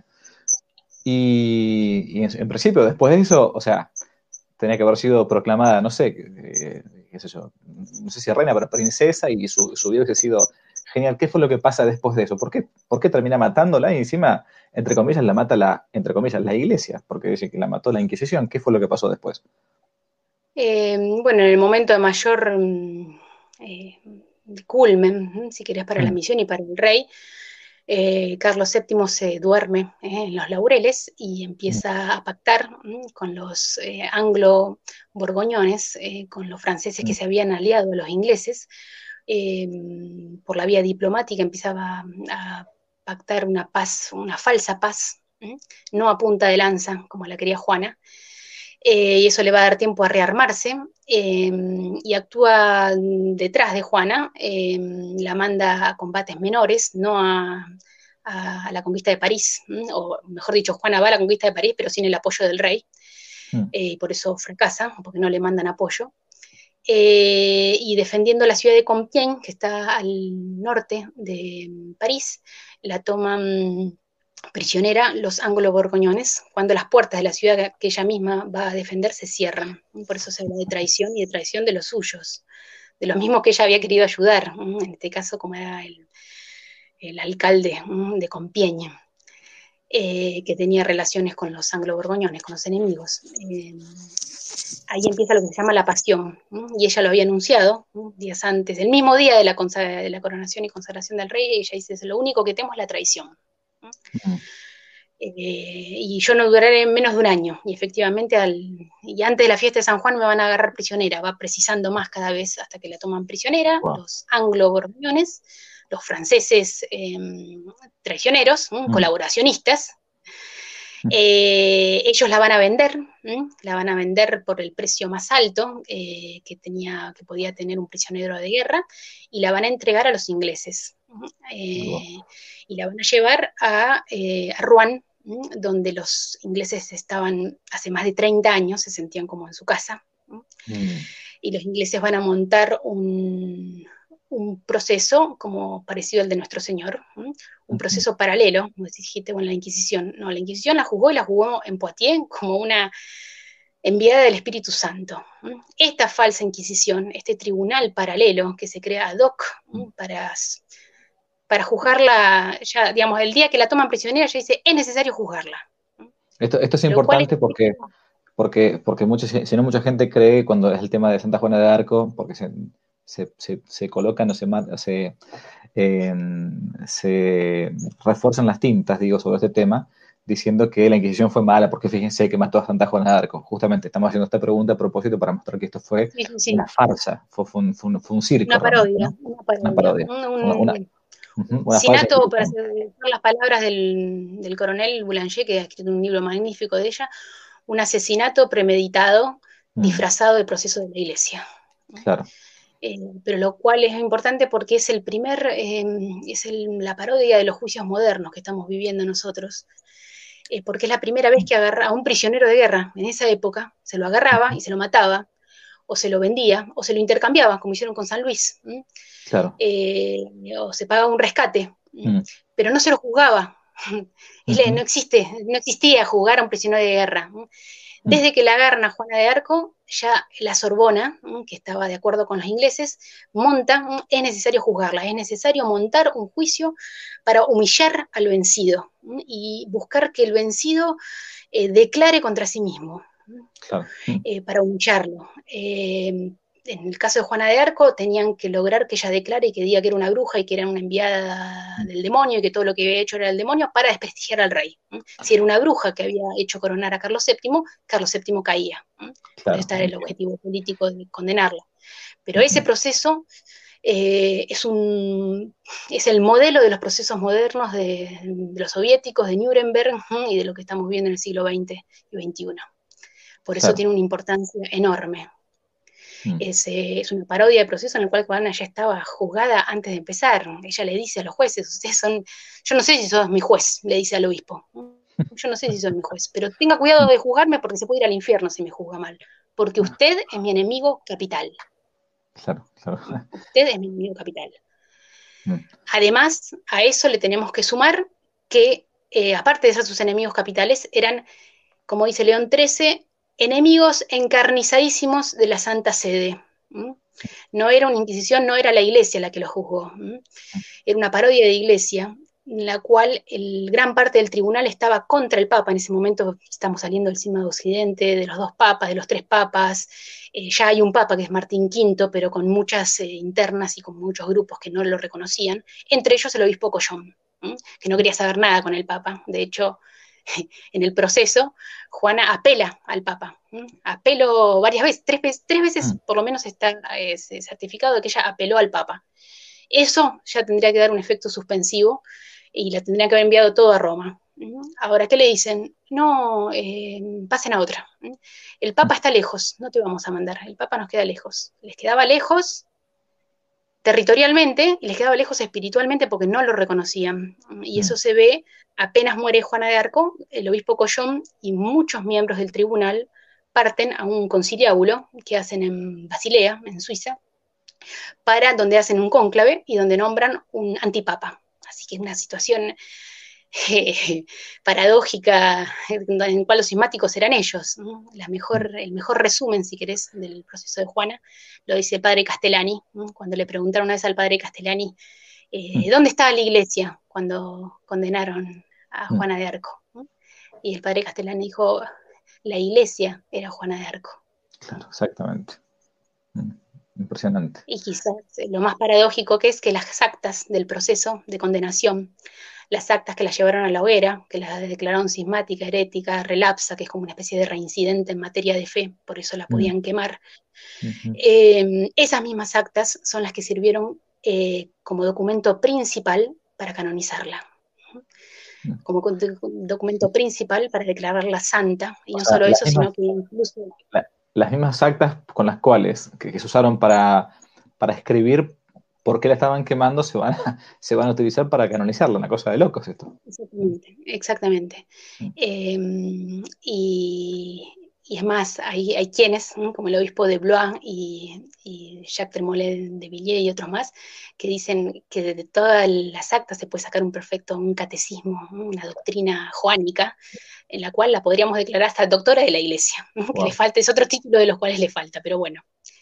y, y en, en, principio después de eso, o sea, tenía que haber sido proclamada, no sé, eh, qué sé yo, no sé si reina, pero princesa, y su, su vida hubiese sido genial. ¿Qué fue lo que pasa después de eso? ¿Por qué, por qué termina matándola? Y encima, entre comillas, la mata la, entre comillas, la iglesia, porque dice que la mató la Inquisición. ¿Qué fue lo que pasó después? Eh, bueno, en el momento de mayor eh, culmen, si querés, para la Mm. misión y para el rey, eh, Carlos séptimo se duerme eh, en los laureles y Mm. empieza a pactar mm, con los eh, anglo-borgoñones, eh, con los franceses que Mm. se habían aliado a los ingleses. Eh, por la vía diplomática empezaba a pactar una paz, una falsa paz, ¿eh? No a punta de lanza, como la quería Juana, eh, y eso le va a dar tiempo a rearmarse, eh, y actúa detrás de Juana, eh, la manda a combates menores, no a, a, a la conquista de París, ¿eh? O mejor dicho, Juana va a la conquista de París, pero sin el apoyo del rey, Mm. eh, y por eso fracasa, porque no le mandan apoyo. Eh, y defendiendo la ciudad de Compiègne, que está al norte de París, la toman prisionera los anglo-borgoñones, cuando las puertas de la ciudad que ella misma va a defender se cierran. Por eso se habla de traición, y de traición de los suyos, de los mismos que ella había querido ayudar, en este caso como era el, el alcalde de Compiègne, eh, que tenía relaciones con los anglo-borgoñones, con los enemigos. Eh, ahí empieza lo que se llama la pasión, ¿no? Y ella lo había anunciado, ¿no? Días antes, el mismo día de la, de la coronación y consagración del rey, ella dice, lo único que temo es la traición, ¿no? Mm. Eh, y yo no duraré menos de un año, y efectivamente, al, y antes de la fiesta de San Juan me van a agarrar prisionera, va precisando más cada vez hasta que la toman prisionera, Wow. los anglo-borgoñones, los franceses eh, traicioneros, ¿no? Mm. Colaboracionistas. Eh, ellos la van a vender, ¿eh? La van a vender por el precio más alto eh, que, tenía, que podía tener un prisionero de guerra, y la van a entregar a los ingleses. Eh, y la van a llevar a, eh, a Rouen, ¿eh? Donde los ingleses estaban hace más de treinta años, se sentían como en su casa. Mm. Y los ingleses van a montar un, un proceso como parecido al de nuestro Señor, ¿eh? Un proceso paralelo, como dijiste, bueno, la Inquisición. No, la Inquisición la jugó y la jugó en Poitiers como una enviada del Espíritu Santo. Esta falsa Inquisición, este tribunal paralelo que se crea ad hoc para, para juzgarla, ya, digamos, el día que la toman prisionera, ya dice, es necesario juzgarla. Esto, esto es importante es... porque, porque, porque mucha, si no mucha gente cree cuando es el tema de Santa Juana de Arco, porque se, se, se, se colocan o se, se, eh, se refuerzan las tintas, digo, sobre este tema, diciendo que la Inquisición fue mala, porque fíjense que mató a Santa Juana de Arco. Justamente estamos haciendo esta pregunta a propósito para mostrar que esto fue sí, sí, sí. una farsa, fue, fue, un, fue, un, fue un circo. Una parodia, ¿no? una parodia. Una parodia. Un, una, una, uh-huh, una Sinato, para hacer las palabras del, del coronel Boulanger, que ha escrito un libro magnífico de ella, un asesinato premeditado, mm. disfrazado de proceso de la Iglesia. Claro. Eh, pero lo cual es importante porque es el primer, eh, es el, la parodia de los juicios modernos que estamos viviendo nosotros, eh, porque es la primera vez que agarra a un prisionero de guerra, en esa época, se lo agarraba y se lo mataba, o se lo vendía, o se lo intercambiaba, como hicieron con San Luis, ¿m? Claro. Eh, o se pagaba un rescate, mm. pero no se lo juzgaba. Uh-huh. No existe, no existía juzgar a un prisionero de guerra. Desde que la agarran a Juana de Arco, ya la Sorbona, que estaba de acuerdo con los ingleses, monta, es necesario juzgarla, es necesario montar un juicio para humillar al vencido y buscar que el vencido eh, declare contra sí mismo, claro. eh, para humillarlo. Eh, en el caso de Juana de Arco, tenían que lograr que ella declare y que diga que era una bruja y que era una enviada del demonio y que todo lo que había hecho era el demonio para desprestigiar al rey. Si era una bruja que había hecho coronar a Carlos séptimo, Carlos séptimo caía. Claro, este era el objetivo político de condenarla. Pero ese proceso eh, es, un, es el modelo de los procesos modernos de, de los soviéticos, de Nuremberg y de lo que estamos viendo en el siglo veinte y veintiuno. Por eso claro. tiene una importancia enorme. Mm. Es, eh, es una parodia de proceso en el cual Juana ya estaba juzgada antes de empezar. Ella le dice a los jueces, ustedes son, yo no sé si sos mi juez, le dice al obispo. Yo no sé si sos mi juez, pero tenga cuidado de juzgarme porque se puede ir al infierno si me juzga mal. Porque usted es mi enemigo capital. Claro, claro. Usted es mi enemigo capital. Mm. Además, a eso le tenemos que sumar que, eh, aparte de ser sus enemigos capitales, eran, como dice León trece, enemigos encarnizadísimos de la Santa Sede. ¿Mm? No era una inquisición, no era la iglesia la que lo juzgó. ¿Mm? Era una parodia de iglesia, en la cual el, gran parte del tribunal estaba contra el Papa. En ese momento estamos saliendo del Cisma de Occidente, de los dos papas, de los tres papas. Eh, ya hay un papa que es Martín quinto, pero con muchas eh, internas y con muchos grupos que no lo reconocían. Entre ellos el obispo Collón, ¿Mm? que no quería saber nada con el Papa. De hecho, en el proceso, Juana apela al Papa. ¿Mm? Apeló varias veces, tres veces, tres veces por lo menos está eh, certificado de que ella apeló al Papa. Eso ya tendría que dar un efecto suspensivo y la tendrían que haber enviado todo a Roma. ¿Mm? Ahora, ¿qué le dicen? No, eh, pasen a otra. ¿Mm? El Papa está lejos, no te vamos a mandar, el Papa nos queda lejos. Les quedaba lejos territorialmente y les quedaba lejos espiritualmente porque no lo reconocían. Y eso se ve apenas muere Juana de Arco, el obispo Collón y muchos miembros del tribunal parten a un conciliábulo que hacen en Basilea, en Suiza, para donde hacen un cónclave y donde nombran un antipapa. Así que es una situación eh, paradójica en la cual los cismáticos eran ellos. ¿no? La mejor, el mejor resumen, si querés, del proceso de Juana lo dice el padre Castellani, ¿no? Cuando le preguntaron una vez al padre Castellani eh, ¿dónde estaba la iglesia cuando condenaron a Juana de Arco? ¿no? Y el padre Castellani dijo, la iglesia era Juana de Arco. Claro, exactamente. Mm, impresionante. Y quizás lo más paradójico que es que las actas del proceso de condenación, las actas que la llevaron a la hoguera, que la declararon cismática, herética, relapsa, que es como una especie de reincidente en materia de fe, por eso la Mm, podían quemar, ujú, eh, esas mismas actas son las que sirvieron eh, como documento principal para canonizarla, mm. como documento principal para declararla santa, y O no sea, solo las eso, mismas, sino que incluso... la- las mismas actas con las cuales, que, que se usaron para, para escribir por qué la estaban quemando, se van a, se van a utilizar para canonizarla, una cosa de locos esto. Exactamente, exactamente. Mm, Eh, y, y es más, hay, hay quienes, ¿no? Como el obispo de Blois y, y Jacques Tremollet de Villiers y otros más, que dicen que de, de todas las actas se puede sacar un perfecto, un catecismo, ¿no? Una doctrina joánica, en la cual la podríamos declarar hasta doctora de la Iglesia, ¿no? Que le wow. falta, es otro título de los cuales le falta, pero bueno,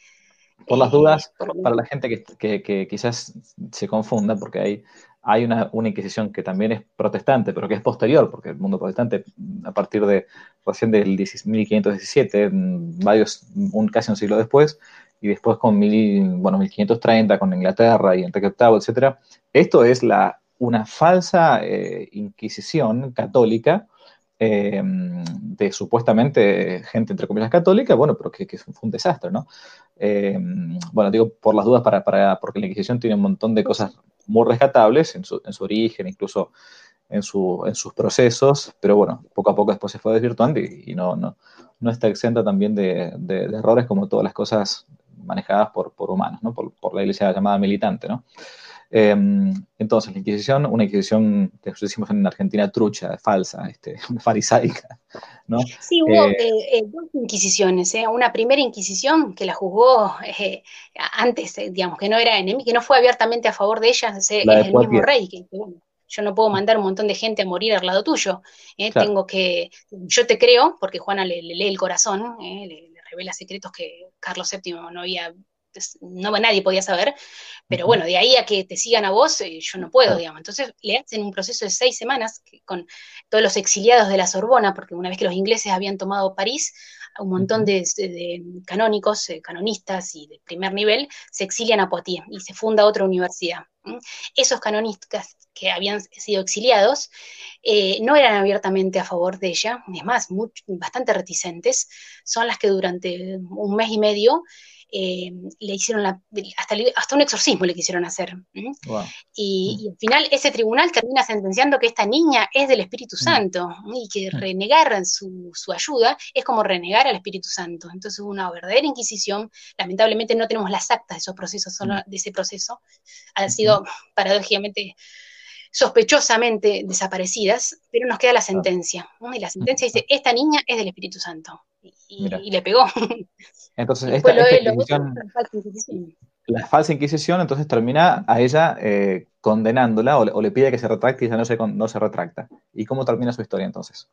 Por las eh, dudas, por lo menos. para la gente que, que- que quizás se confunda, porque hay, hay una, una Inquisición que también es protestante, pero que es posterior, porque el mundo protestante, a partir de recién del mil quinientos diecisiete, mm, varios, un, casi un siglo después, y después con mil, bueno, mil quinientos treinta con Inglaterra y Enrique octavo, etcétera. Esto es la, una falsa eh, Inquisición católica, eh, de supuestamente gente, entre comillas, católica, bueno, pero que, que fue un desastre, ¿no? Eh, bueno, digo por las dudas, para, para, porque la Inquisición tiene un montón de cosas muy rescatables en su, en su origen, incluso en, su, en sus procesos, pero bueno, poco a poco después se fue desvirtuando y, y no, no, no está exenta también de, de, de errores, como todas las cosas manejadas por, por humanos, ¿no? Por, por la iglesia llamada militante, ¿no? Eh, entonces, la Inquisición, una Inquisición que decimos en Argentina trucha, falsa, este, farisaica, ¿no? Sí, hubo Eh, eh, eh, dos inquisiciones, ¿eh? Una primera inquisición que la juzgó eh, antes, eh, digamos, que no era enemigo, que no fue abiertamente a favor de ella, es, la es de el mismo Poitiers, rey, que, que, bueno, yo no puedo mandar un montón de gente a morir al lado tuyo, ¿eh? claro. Tengo que, yo te creo, porque Juana le, le lee el corazón, ¿eh? Le, le revela secretos que Carlos séptimo no había, pues, no nadie podía saber, pero Uh-huh, bueno, de ahí a que te sigan a vos, eh, yo no puedo, claro. digamos. Entonces le hacen un proceso de seis semanas que, con todos los exiliados de la Sorbona, porque una vez que los ingleses habían tomado París, un montón Uh-huh, de, de, de canónicos, eh, canonistas y de primer nivel se exilian a Poitiers y se funda otra universidad. ¿Mm? Esos canonistas que habían sido exiliados eh, no eran abiertamente a favor de ella, es más, muy, bastante reticentes, son las que durante un mes y medio eh, le hicieron la, hasta, hasta, un exorcismo le quisieron hacer. ¿Mm? wow. Y, Mm, y, al final ese tribunal termina sentenciando que esta niña es del Espíritu mm, Santo y que mm. renegar su, su, ayuda es como renegar al Espíritu Santo. Entonces hubo una verdadera inquisición. Lamentablemente no tenemos las actas de esos procesos, solo Mm, de ese proceso. Han ujú, sido paradójicamente, sospechosamente desaparecidas, pero nos queda la claro. sentencia. ¿No? Y la Mm, sentencia dice, esta niña es del Espíritu Santo. Y, mira, y, y le pegó. entonces Y después esta, lo, esta lo otro es Inquisición, la falsa inquisición. la falsa Inquisición, entonces termina a ella eh, condenándola o le, o le pide que se retracte y ella no se, con- no se retracta. ¿Y cómo termina su historia entonces?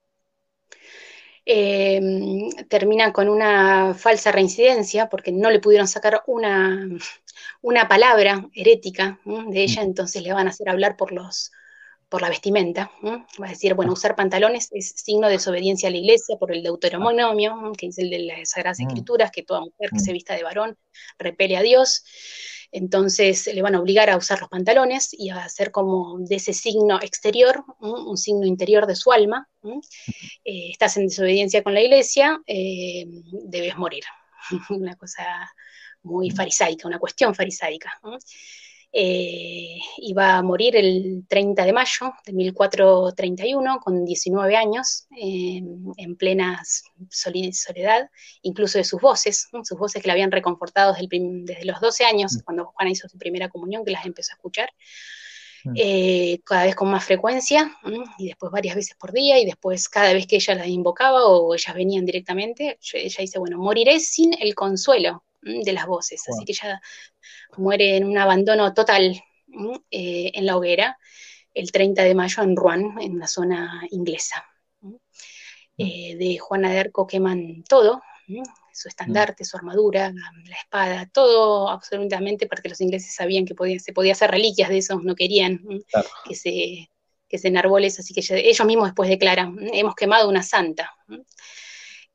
Eh, termina con una falsa reincidencia porque no le pudieron sacar una, una palabra herética, ¿no? De ella, Mm, entonces le van a hacer hablar por los por la vestimenta, ¿no? Va a decir, bueno, ah, usar pantalones es signo de desobediencia a la iglesia por el deuteronomio, ¿no? Que es el de las Sagradas mm, Escrituras, que toda mujer que mm, se vista de varón repele a Dios. Entonces le van a obligar a usar los pantalones y a hacer como de ese signo exterior, ¿no? Un signo interior de su alma. ¿No? Eh, estás en desobediencia con la iglesia, eh, debes morir. Una cosa muy mm, farisaica, una cuestión farisaica. ¿No? Eh, iba a morir el treinta de mayo de mil cuatrocientos treinta y uno con diecinueve años, eh, en plena soledad, incluso de sus voces, ¿no? Sus voces que la habían reconfortado desde, el, desde, los doce años, mm, cuando Juana hizo su primera comunión, que las empezó a escuchar, mm, eh, cada vez con más frecuencia, ¿no? Y después varias veces por día, y después cada vez que ella las invocaba o ellas venían directamente, ella dice, bueno, moriré sin el consuelo de las voces, así wow, que ella muere en un abandono total, eh, en la hoguera el treinta de mayo en Rouen, en una zona inglesa. mm, Eh, de Juana de Arco queman todo, su mm, estandarte, su armadura, la espada, todo absolutamente, porque los ingleses sabían que podía, se podía hacer reliquias de eso, no querían claro. que se, que se enarboles, así que ellos mismos después declaran, hemos quemado una santa.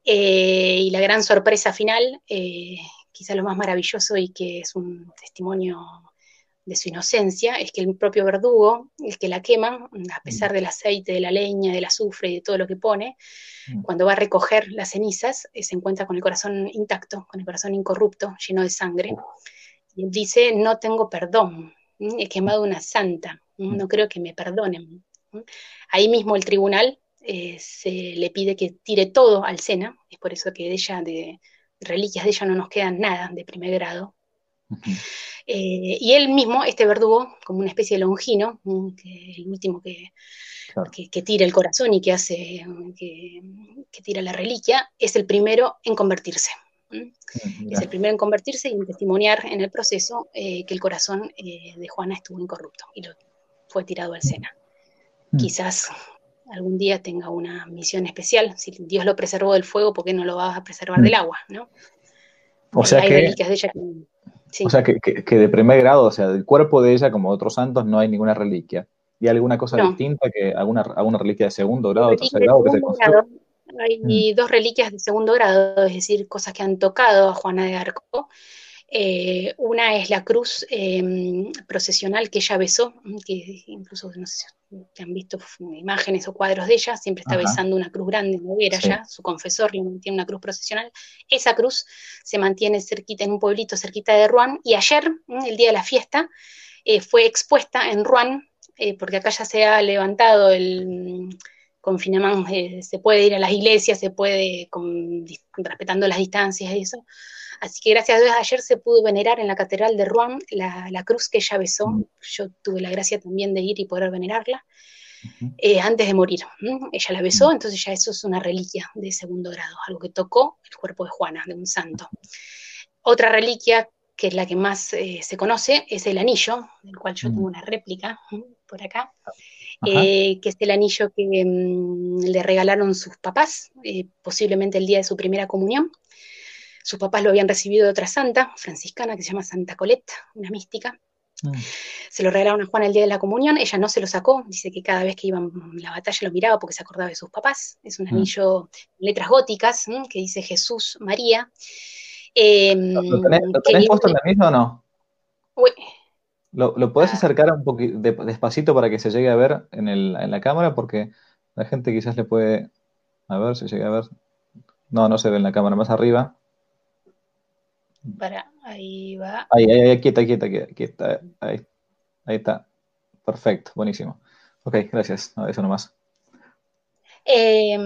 Eh, y la gran sorpresa final, eh, quizá lo más maravilloso y que es un testimonio de su inocencia, es que el propio verdugo, el que la quema, a pesar del aceite, de la leña, del azufre y de todo lo que pone, cuando va a recoger las cenizas, eh, se encuentra con el corazón intacto, con el corazón incorrupto, lleno de sangre. Y él dice, no tengo perdón, he quemado una santa, no creo que me perdonen. Ahí mismo el tribunal eh, se le pide que tire todo al Sena, es por eso que de ella, de reliquias de ella no nos quedan nada de primer grado. Ujú. Eh, y él mismo, este verdugo, como una especie de longino, que el último que, Claro. que, que tira el corazón y que hace, que, que tira la reliquia, es el primero en convertirse. ¿Mm? Mm, Es mira. el primero en convertirse y en testimoniar en el proceso eh, que el corazón eh, de Juana estuvo incorrupto y lo fue tirado al Sena. Mm. Quizás algún día tenga una misión especial. Si Dios lo preservó del fuego, ¿por qué no lo va a preservar del Mm. agua? ¿No? O Eh, sea hay que, reliquias de ella que... o Sí. sea que, que, que de primer grado, o sea, del cuerpo de ella, como otros santos, no hay ninguna reliquia. ¿Y alguna cosa No, distinta, que alguna, alguna reliquia de segundo hay grado, tercer reliquias de grado que se segundo conserve? grado. Mm. Hay dos reliquias de segundo grado, es decir, cosas que han tocado a Juana de Arco. Eh, una es la cruz eh, procesional que ella besó, que incluso no sé si han visto imágenes o cuadros de ella, siempre está Ajá, besando una cruz grande en la hoguera sí. ya, su confesor le mantiene una cruz procesional. Esa cruz se mantiene cerquita en un pueblito cerquita de Rouen, y ayer, el día de la fiesta, eh, fue expuesta en Rouen, eh, porque acá ya se ha levantado el confinamiento, eh, se puede ir a las iglesias, se puede, con, respetando las distancias y eso. Así que gracias a Dios ayer se pudo venerar en la Catedral de Rouen la, la cruz que ella besó. Mm. Yo tuve la gracia también de ir y poder venerarla Ujú. eh, antes de morir. ¿Mm? Ella la Mm. besó, entonces ya eso es una reliquia de segundo grado, algo que tocó el cuerpo de Juana, de un santo. Otra reliquia, que es la que más eh, se conoce, es el anillo, del cual yo Mm. tengo una réplica ¿mm? por acá, Ajá. eh, que es el anillo que mm, le regalaron sus papás, eh, posiblemente el día de su primera comunión. Sus papás lo habían recibido de otra santa, franciscana, que se llama Santa Colette, una mística. Mm. Se lo regalaron a Juana el día de la comunión, ella no se lo sacó, dice que cada vez que iban a la batalla lo miraba porque se acordaba de sus papás. Es un Mm. anillo en letras góticas, ¿m? Que dice Jesús, María. Eh, ¿Lo tenés, lo que tenés el, puesto en la misma o no? uy, ¿Lo, lo podés ah, acercar un poquito despacito para que se llegue a ver en el, en la cámara? Porque la gente quizás le puede. A ver si llega a ver. No, no se ve en la cámara, más arriba. para, ahí va. Ahí, ahí, ahí, quieta, quieta, quieta, quieta. Ahí, ahí está. Perfecto, buenísimo. Ok, gracias. No, eso nomás. Eh,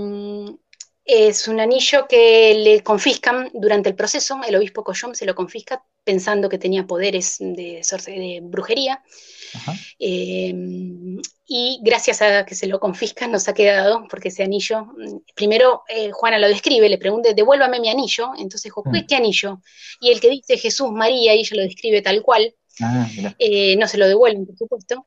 es un anillo que le confiscan durante el proceso, el obispo Collom se lo confisca pensando que tenía poderes de, de brujería. Ajá. Eh, y gracias a que se lo confiscan nos ha quedado, porque ese anillo, primero eh, Juana lo describe, le pregunta, devuélvame mi anillo, entonces dijo, ¿qué, Mm. qué anillo? Y el que dice Jesús, María, y ella lo describe tal cual, Ah, mira. eh, no se lo devuelven, por supuesto,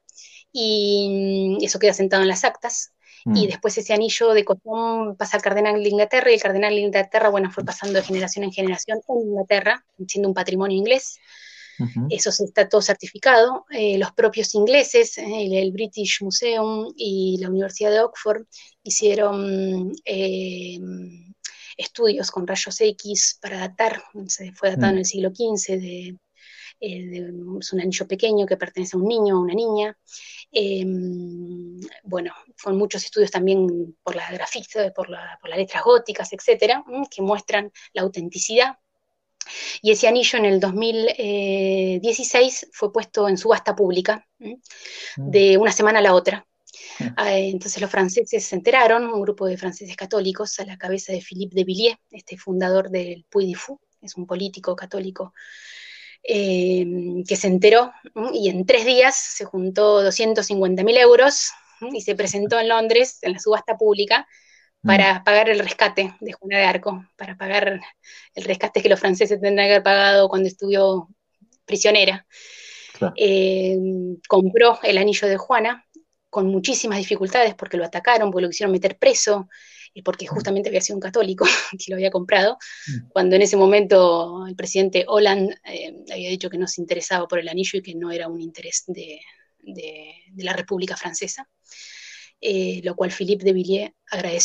y eso queda sentado en las actas. Y Mm. después ese anillo de cotón pasa al cardenal de Inglaterra, y el cardenal de Inglaterra, bueno, fue pasando de generación en generación en Inglaterra, siendo un patrimonio inglés. Ujú. Eso sí está todo certificado. Eh, los propios ingleses, eh, el, el British Museum y la Universidad de Oxford hicieron eh, estudios con rayos X para datar, se fue datado Mm. en el siglo quince, de, eh, de, es un anillo pequeño que pertenece a un niño o una niña. Eh, bueno, con muchos estudios también por la grafía, por, la, por las letras góticas, etcétera, que muestran la autenticidad. Y ese anillo en el dos mil dieciséis fue puesto en subasta pública, ¿m? Mm. De una semana a la otra. Entonces los franceses se enteraron, un grupo de franceses católicos a la cabeza de Philippe de Villiers, este fundador del Puy du Fou, es un político católico eh, que se enteró, ¿m? Y en tres días se juntó doscientos cincuenta mil euros, ¿m? Y se presentó en Londres en la subasta pública Mm. para pagar el rescate de Juana de Arco, para pagar el rescate que los franceses tendrán que haber pagado cuando estuvo prisionera. Claro. Eh, compró el anillo de Juana con muchísimas dificultades porque lo atacaron, porque lo quisieron meter preso, y porque Mm. justamente había sido un católico que lo había comprado, Mm. cuando en ese momento el presidente Hollande eh, había dicho que no se interesaba por el anillo y que no era un interés de, de, de la República Francesa. Eh, lo cual Philippe de Villiers agradeció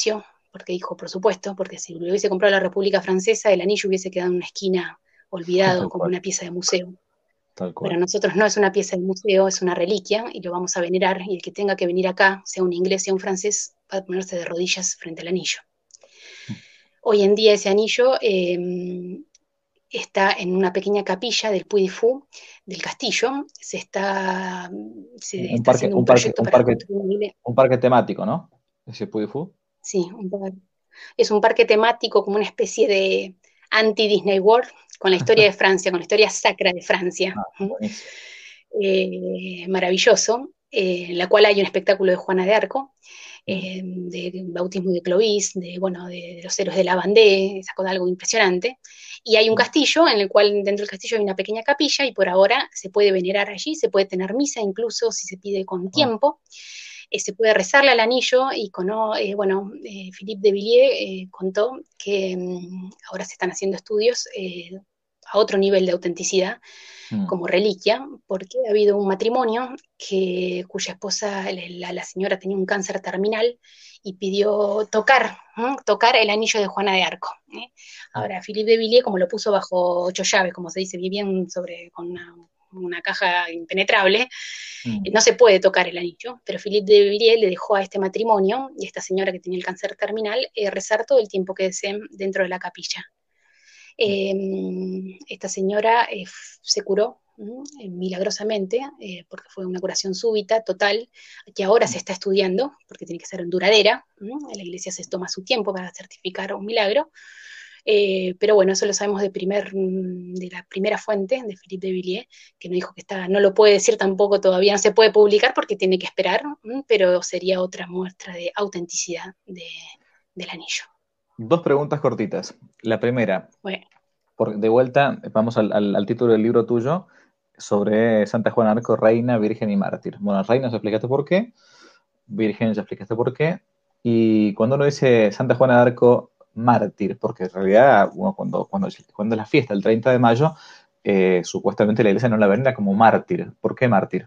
porque dijo, por supuesto, porque si lo hubiese comprado la República Francesa, el anillo hubiese quedado en una esquina olvidado Tal como cual, una pieza de museo. tal Para cual. nosotros no es una pieza de museo, es una reliquia y lo vamos a venerar, y el que tenga que venir acá, sea un inglés, sea un francés, va a ponerse de rodillas frente al anillo. Hoy en día ese anillo eh, está en una pequeña capilla del Puy du Fou, del castillo. Se está, se Un está parque, haciendo un un parque, proyecto un para parque, construir una iglesia. un parque temático, ¿no? Ese Puy du Fou. Sí, un par- es un parque temático como una especie de anti-Disney World con la historia de Francia, con la historia sacra de Francia. Ah, buenísimo. Eh, maravilloso, eh, en la cual hay un espectáculo de Juana de Arco, Mm. eh, de bautismo de Clovis, de, bueno, de, de los héroes de la Vendée, esa cosa algo impresionante. Y hay un Mm. castillo en el cual dentro del castillo hay una pequeña capilla y por ahora se puede venerar allí, se puede tener misa incluso si se pide con Ah, tiempo. Eh, se puede rezarle al anillo y con, eh, bueno, eh, Philippe de Villiers eh, contó que mm, ahora se están haciendo estudios eh, a otro nivel de autenticidad mm. como reliquia, porque ha habido un matrimonio que, cuya esposa, la, la señora tenía un cáncer terminal y pidió tocar, ¿eh? tocar el anillo de Juana de Arco. ¿eh? Ahora, Philippe de Villiers, como lo puso bajo ocho llaves, como se dice, bien sobre, con una, una caja impenetrable, Mm. no se puede tocar el anillo, pero Philippe de Villiers le dejó a este matrimonio y a esta señora que tenía el cáncer terminal eh, rezar todo el tiempo que deseen dentro de la capilla. Eh, esta señora eh, se curó eh, milagrosamente, eh, porque fue una curación súbita, total, que ahora se está estudiando, porque tiene que ser duradera. ¿Mm? La iglesia se toma su tiempo para certificar un milagro. Eh, pero bueno, eso lo sabemos de, primer, de la primera fuente, de Philippe de Villiers, que nos dijo que está, no lo puede decir tampoco todavía, no se puede publicar porque tiene que esperar, pero sería otra muestra de autenticidad de, del anillo. Dos preguntas cortitas. La primera, Bueno, por, de vuelta, vamos al, al, al título del libro tuyo sobre Santa Juana de Arco, reina, virgen y mártir. Bueno, reina ya explicaste por qué, virgen ya explicaste por qué, y cuando uno dice Santa Juana de Arco, mártir, porque en realidad uno cuando, cuando, cuando es la fiesta, el treinta de mayo, eh, supuestamente la iglesia no la venera como mártir. ¿Por qué mártir?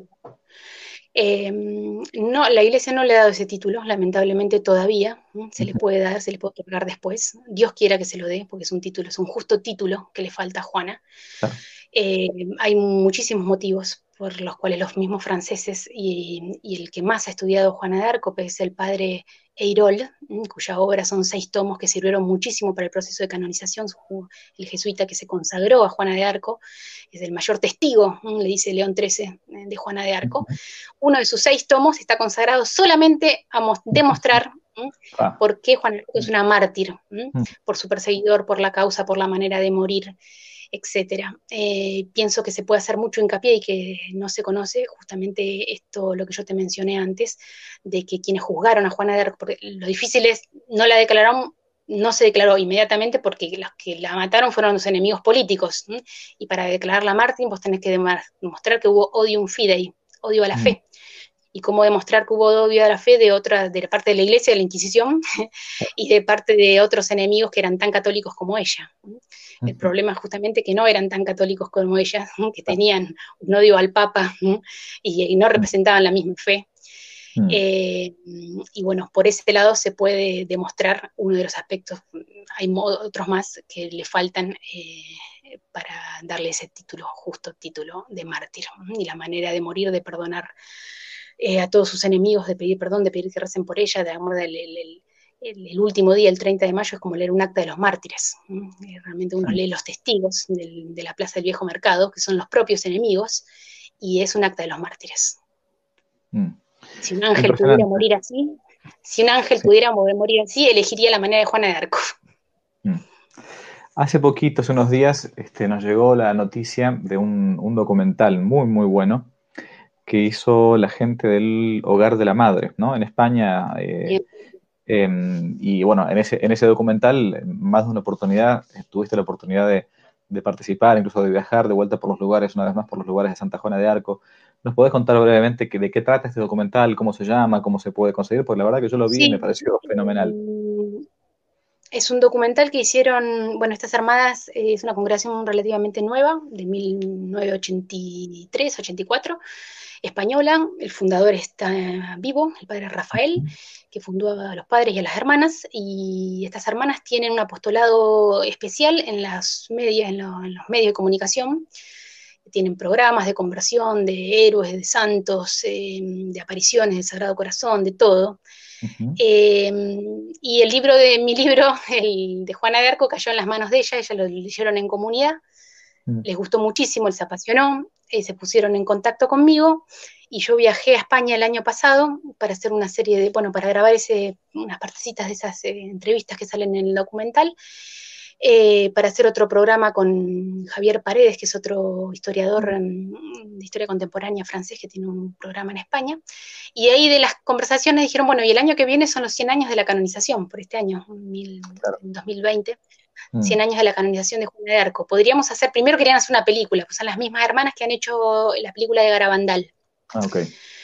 Eh, no, la iglesia no le ha dado ese título, lamentablemente todavía. ¿no? Se le puede dar, se le puede otorgar después. Dios quiera que se lo dé, porque es un título, es un justo título que le falta a Juana. Claro. Eh, hay muchísimos motivos por los cuales los mismos franceses y, y el que más ha estudiado Juana de Arco es el padre Eyrol, cuya obra son seis tomos que sirvieron muchísimo para el proceso de canonización, el jesuita que se consagró a Juana de Arco, es el mayor testigo, le dice León trece, de Juana de Arco. Uno de sus seis tomos está consagrado solamente a demostrar ¿m? Ah. por qué Juana de Arco es una mártir, ¿m? Mm. por su perseguidor, por la causa, por la manera de morir, etcétera. Eh, pienso que se puede hacer mucho hincapié y que no se conoce justamente esto, lo que yo te mencioné antes, de que quienes juzgaron a Juana de Arco, porque lo difícil es, no la declararon, no se declaró inmediatamente porque los que la mataron fueron los enemigos políticos, ¿sí? Y para declararla mártir vos tenés que demostrar que hubo odium fidei, odio a la mm. fe. Y cómo demostrar que hubo odio a la fe de otra, de parte de la iglesia, de la Inquisición, y de parte de otros enemigos que eran tan católicos como ella. El uh-huh. problema es justamente que no eran tan católicos como ella, que tenían un odio al Papa y, y no representaban la misma fe. Uh-huh. Eh, y bueno, por ese lado se puede demostrar uno de los aspectos. Hay otros más que le faltan eh, para darle ese título, justo título de mártir, y la manera de morir, de perdonar Eh, a todos sus enemigos, de pedir perdón, de pedir que recen por ella, de amor del el, el, el, el último día, el treinta de mayo, es como leer un acta de los mártires. Eh, realmente uno lee los testigos del, de la Plaza del Viejo Mercado, que son los propios enemigos, y es un acta de los mártires. Mm. Si un ángel pudiera morir así, si un ángel sí. pudiera morir así, elegiría la manera de Juana de Arco. Mm. Hace poquito, hace unos días, este, nos llegó la noticia de un, un documental muy, muy bueno, que hizo la gente del Hogar de la Madre, ¿no? En España. Eh, eh, y bueno, en ese, en ese documental, más de una oportunidad, tuviste la oportunidad de, de participar, incluso de viajar de vuelta por los lugares, una vez más por los lugares de Santa Juana de Arco. ¿Nos podés contar brevemente que, de qué trata este documental, cómo se llama, cómo se puede conseguir? Porque la verdad que yo lo vi sí. y me pareció fenomenal. Es un documental que hicieron, bueno, estas armadas, eh, es una congregación relativamente nueva, de mil novecientos ochenta y tres, ochenta y cuatro, española. El fundador está vivo, el padre Rafael, que fundó a los padres y a las hermanas, y estas hermanas tienen un apostolado especial en, las medias, en, lo, en los medios de comunicación. Tienen programas de conversión, de héroes, de santos, eh, de apariciones del Sagrado Corazón, de todo. Uh-huh. Eh, y el libro de mi libro, el de Juana de Arco, cayó en las manos de ella, ella lo leyeron en comunidad, Uh-huh. les gustó muchísimo, les apasionó, eh, se pusieron en contacto conmigo y yo viajé a España el año pasado para hacer una serie de, bueno, para grabar ese, unas partecitas de esas eh, entrevistas que salen en el documental, eh, para hacer otro programa con Javier Paredes, que es otro historiador um, de historia contemporánea francés que tiene un programa en España. Y ahí de las conversaciones dijeron, bueno, y el año que viene son los cien años de la canonización, por este año, mil, Claro. dos mil veinte. Mm. cien años de la canonización de Juana de Arco. Podríamos hacer, primero querían hacer una película, pues son las mismas hermanas que han hecho la película de Garabandal. Ah, ok.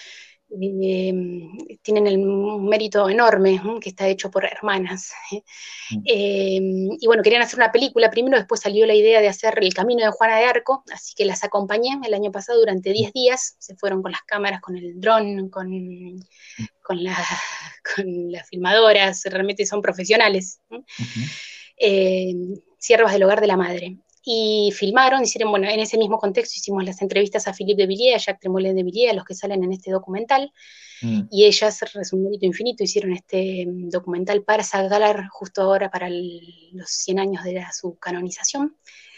Eh, tienen el, un mérito enorme, ¿eh? Que está hecho por hermanas. Mm. Eh, y bueno, querían hacer una película primero, después salió la idea de hacer El Camino de Juana de Arco, así que las acompañé el año pasado durante diez días, se fueron con las cámaras, con el dron, con, con, la, con las filmadoras, realmente son profesionales. ¿Eh? Uh-huh. Eh, siervas del hogar de la madre. Y filmaron, hicieron, bueno, en ese mismo contexto hicimos las entrevistas a Philippe de Villiers, a Jacques Tremollet de Villiers, a los que salen en este documental, mm. y ellas, es un mérito infinito, hicieron este documental para sacar justo ahora para el, los cien años de la, su canonización.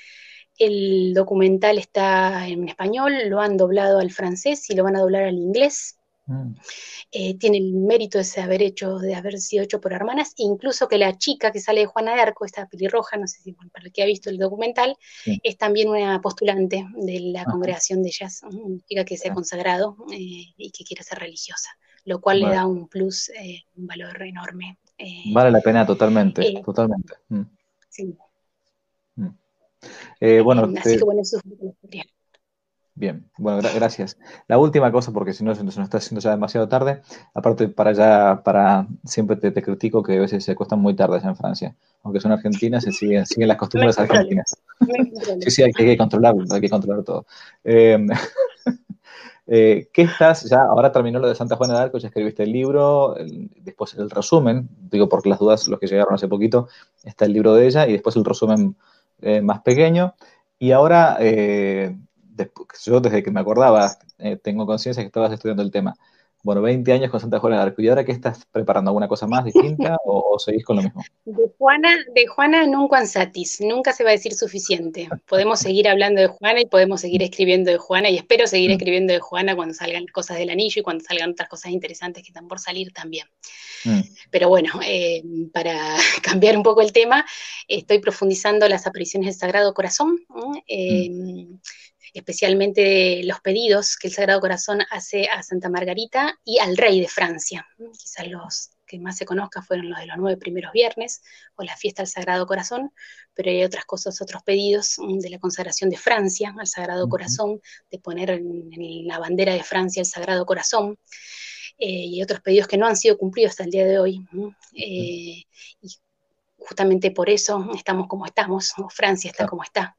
El documental está en español, lo han doblado al francés y lo van a doblar al inglés. Mm. Eh, tiene el mérito de haber hecho, de haber sido hecho por hermanas, e incluso que la chica que sale de Juana de Arco, esta pelirroja, no sé si bueno, para el que ha visto el documental, sí. Es también una postulante de la Ajá. Congregación de ellas, una chica que se ha consagrado eh, y que quiere ser religiosa, lo cual vale. Le da un plus, eh, un valor enorme. Eh, vale la pena totalmente, eh, totalmente. Mm. Sí. Mm. Eh, bueno, así te... que bueno, eso es lo que Bien, bueno, gra gracias. La última cosa, porque si no se nos está haciendo ya demasiado tarde, aparte para ya, para siempre te, te critico que a veces se acuestan muy tarde en Francia, aunque son argentinas, se siguen, siguen las costumbres argentinas. Sí, sí, hay, hay que controlarlo, hay que controlar todo. Eh, eh, ¿Qué estás, ya ahora terminó lo de Santa Juana de Arco, ya escribiste el libro, el, después el resumen, digo porque las dudas, los que llegaron hace poquito, está el libro de ella y después el resumen eh, más pequeño, y ahora... Eh, yo desde que me acordaba, eh, tengo conciencia que estabas estudiando el tema. Bueno, veinte años con Santa Juana de Arco. ¿Y ahora qué estás preparando? ¿Alguna cosa más distinta o, o seguís con lo mismo? De Juana, de Juana nunca ansatis, nunca se va a decir suficiente. Podemos seguir hablando de Juana y podemos seguir escribiendo de Juana y espero seguir escribiendo de Juana cuando salgan cosas del anillo y cuando salgan otras cosas interesantes que están por salir también. Mm. Pero bueno, eh, para cambiar un poco el tema, estoy profundizando las apariciones del Sagrado Corazón. Eh, mm. especialmente los pedidos que el Sagrado Corazón hace a Santa Margarita y al rey de Francia. Quizás los que más se conozcan fueron los de los nueve primeros viernes o la fiesta del Sagrado Corazón, pero hay otras cosas, otros pedidos de la consagración de Francia al Sagrado uh-huh. Corazón, de poner en, en la bandera de Francia el Sagrado Corazón, eh, y otros pedidos que no han sido cumplidos hasta el día de hoy. Eh, y justamente por eso estamos como estamos, o Francia está claro. como está.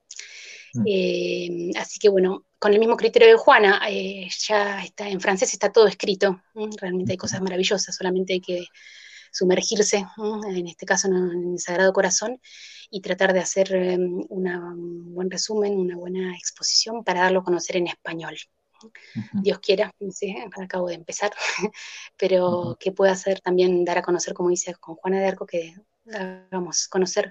Eh, así que bueno, con el mismo criterio de Juana, eh, ya está en francés, está todo escrito, ¿eh? Realmente hay cosas maravillosas, solamente hay que sumergirse, ¿eh? En este caso en el Sagrado Corazón, y tratar de hacer eh, una, un buen resumen, una buena exposición para darlo a conocer en español. Uh-huh. Dios quiera, no sé, acabo de empezar, pero uh-huh. que pueda hacer también dar a conocer, como dice con Juana de Arco, que hagamos conocer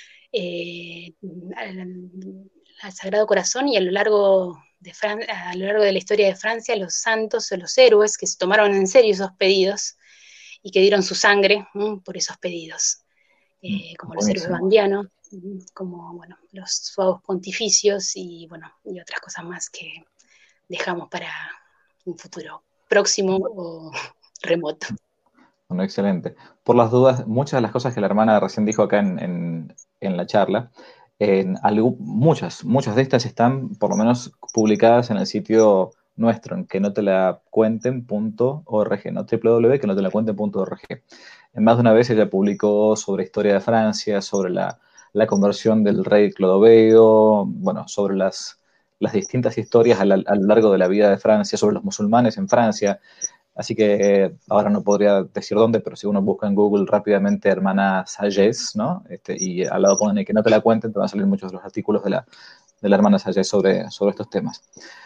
eh, al, al Sagrado Corazón y a lo largo de Fran a lo largo de la historia de Francia, los santos o los héroes que se tomaron en serio esos pedidos y que dieron su sangre ¿m? por esos pedidos, eh, como Buenísimo. Los héroes bandianos, como bueno, los suavos pontificios y bueno, y otras cosas más que dejamos para un futuro próximo o remoto. Bueno, excelente. Por las dudas, muchas de las cosas que la hermana recién dijo acá en, en, en la charla, en algo, muchas, muchas de estas están por lo menos publicadas en el sitio nuestro en que no te la cuenten punto org, no doble u doble u doble u punto que no te la cuenten punto org. En más de una vez ella publicó sobre historia de Francia, sobre la, la conversión del rey Clodoveo, bueno, sobre las, las distintas historias a, la, a lo largo de la vida de Francia, sobre los musulmanes en Francia. Así que eh, ahora no podría decir dónde, pero si uno busca en Google rápidamente hermana Sayés, ¿no? Este, y al lado ponen que no te la cuenten, te van a salir muchos de los artículos de la, de la hermana Sayés sobre, sobre estos temas.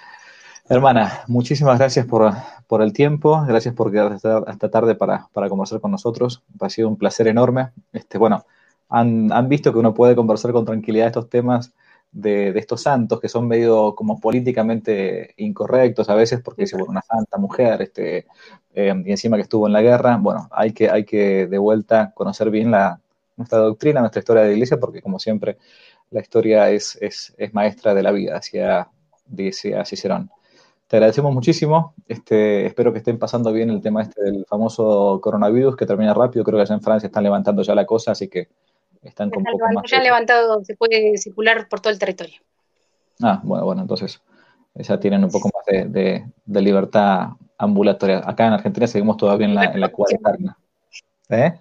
Hermana, muchísimas gracias por, por el tiempo, gracias por quedar hasta, hasta tarde para, para conversar con nosotros. Ha sido un placer enorme. Este, bueno, han, han visto que uno puede conversar con tranquilidad estos temas de, de estos santos que son medio como políticamente incorrectos a veces, porque dice, bueno, una santa mujer, este, eh, y encima que estuvo en la guerra. Bueno, hay que, hay que de vuelta conocer bien la, nuestra doctrina, nuestra historia de la iglesia, porque como siempre la historia es, es, es maestra de la vida, decía, decía Cicerón. Te agradecemos muchísimo. Este, espero que estén pasando bien el tema este del famoso coronavirus, que termina rápido. Creo que allá en Francia están levantando ya la cosa, así que están con un poco más. Ya han levantado, se puede circular por todo el territorio. Ah, bueno, bueno, entonces ya tienen un poco más de, de, de libertad ambulatoria. Acá en Argentina seguimos todavía en la, en la cuarentena. ¿Eh?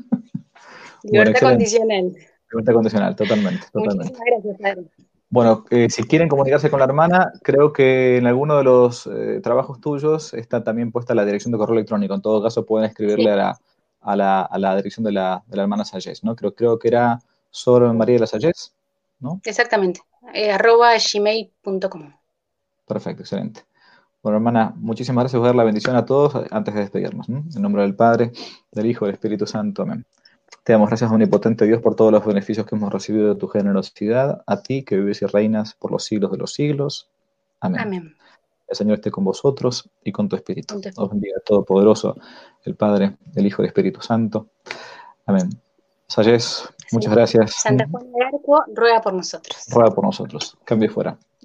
Libertad bueno, condicional. Libertad condicional, totalmente. totalmente. Muchísimas gracias, padre. Bueno, eh, si quieren comunicarse con la hermana, creo que en alguno de los eh, trabajos tuyos está también puesta la dirección de correo electrónico. En todo caso, pueden escribirle sí. a, la, a, la, a la dirección de la, de la hermana Sayés, ¿no? Creo, creo que era Sor María de la Sayés, ¿no? Exactamente, eh, arroba gmail punto com. Perfecto, excelente. Bueno, hermana, muchísimas gracias por dar la bendición a todos antes de despedirnos, ¿no? En nombre del Padre, del Hijo y del Espíritu Santo. Amén. Te damos gracias, omnipotente Dios, por todos los beneficios que hemos recibido de tu generosidad, a ti que vives y reinas por los siglos de los siglos. Amén. Amén. El Señor esté con vosotros y con tu espíritu. Os bendiga Todopoderoso, el Padre, el Hijo y el Espíritu Santo. Amén. Sayés, muchas gracias. Santa Juana de Arco, ruega por nosotros. Ruega por nosotros. Cambio fuera.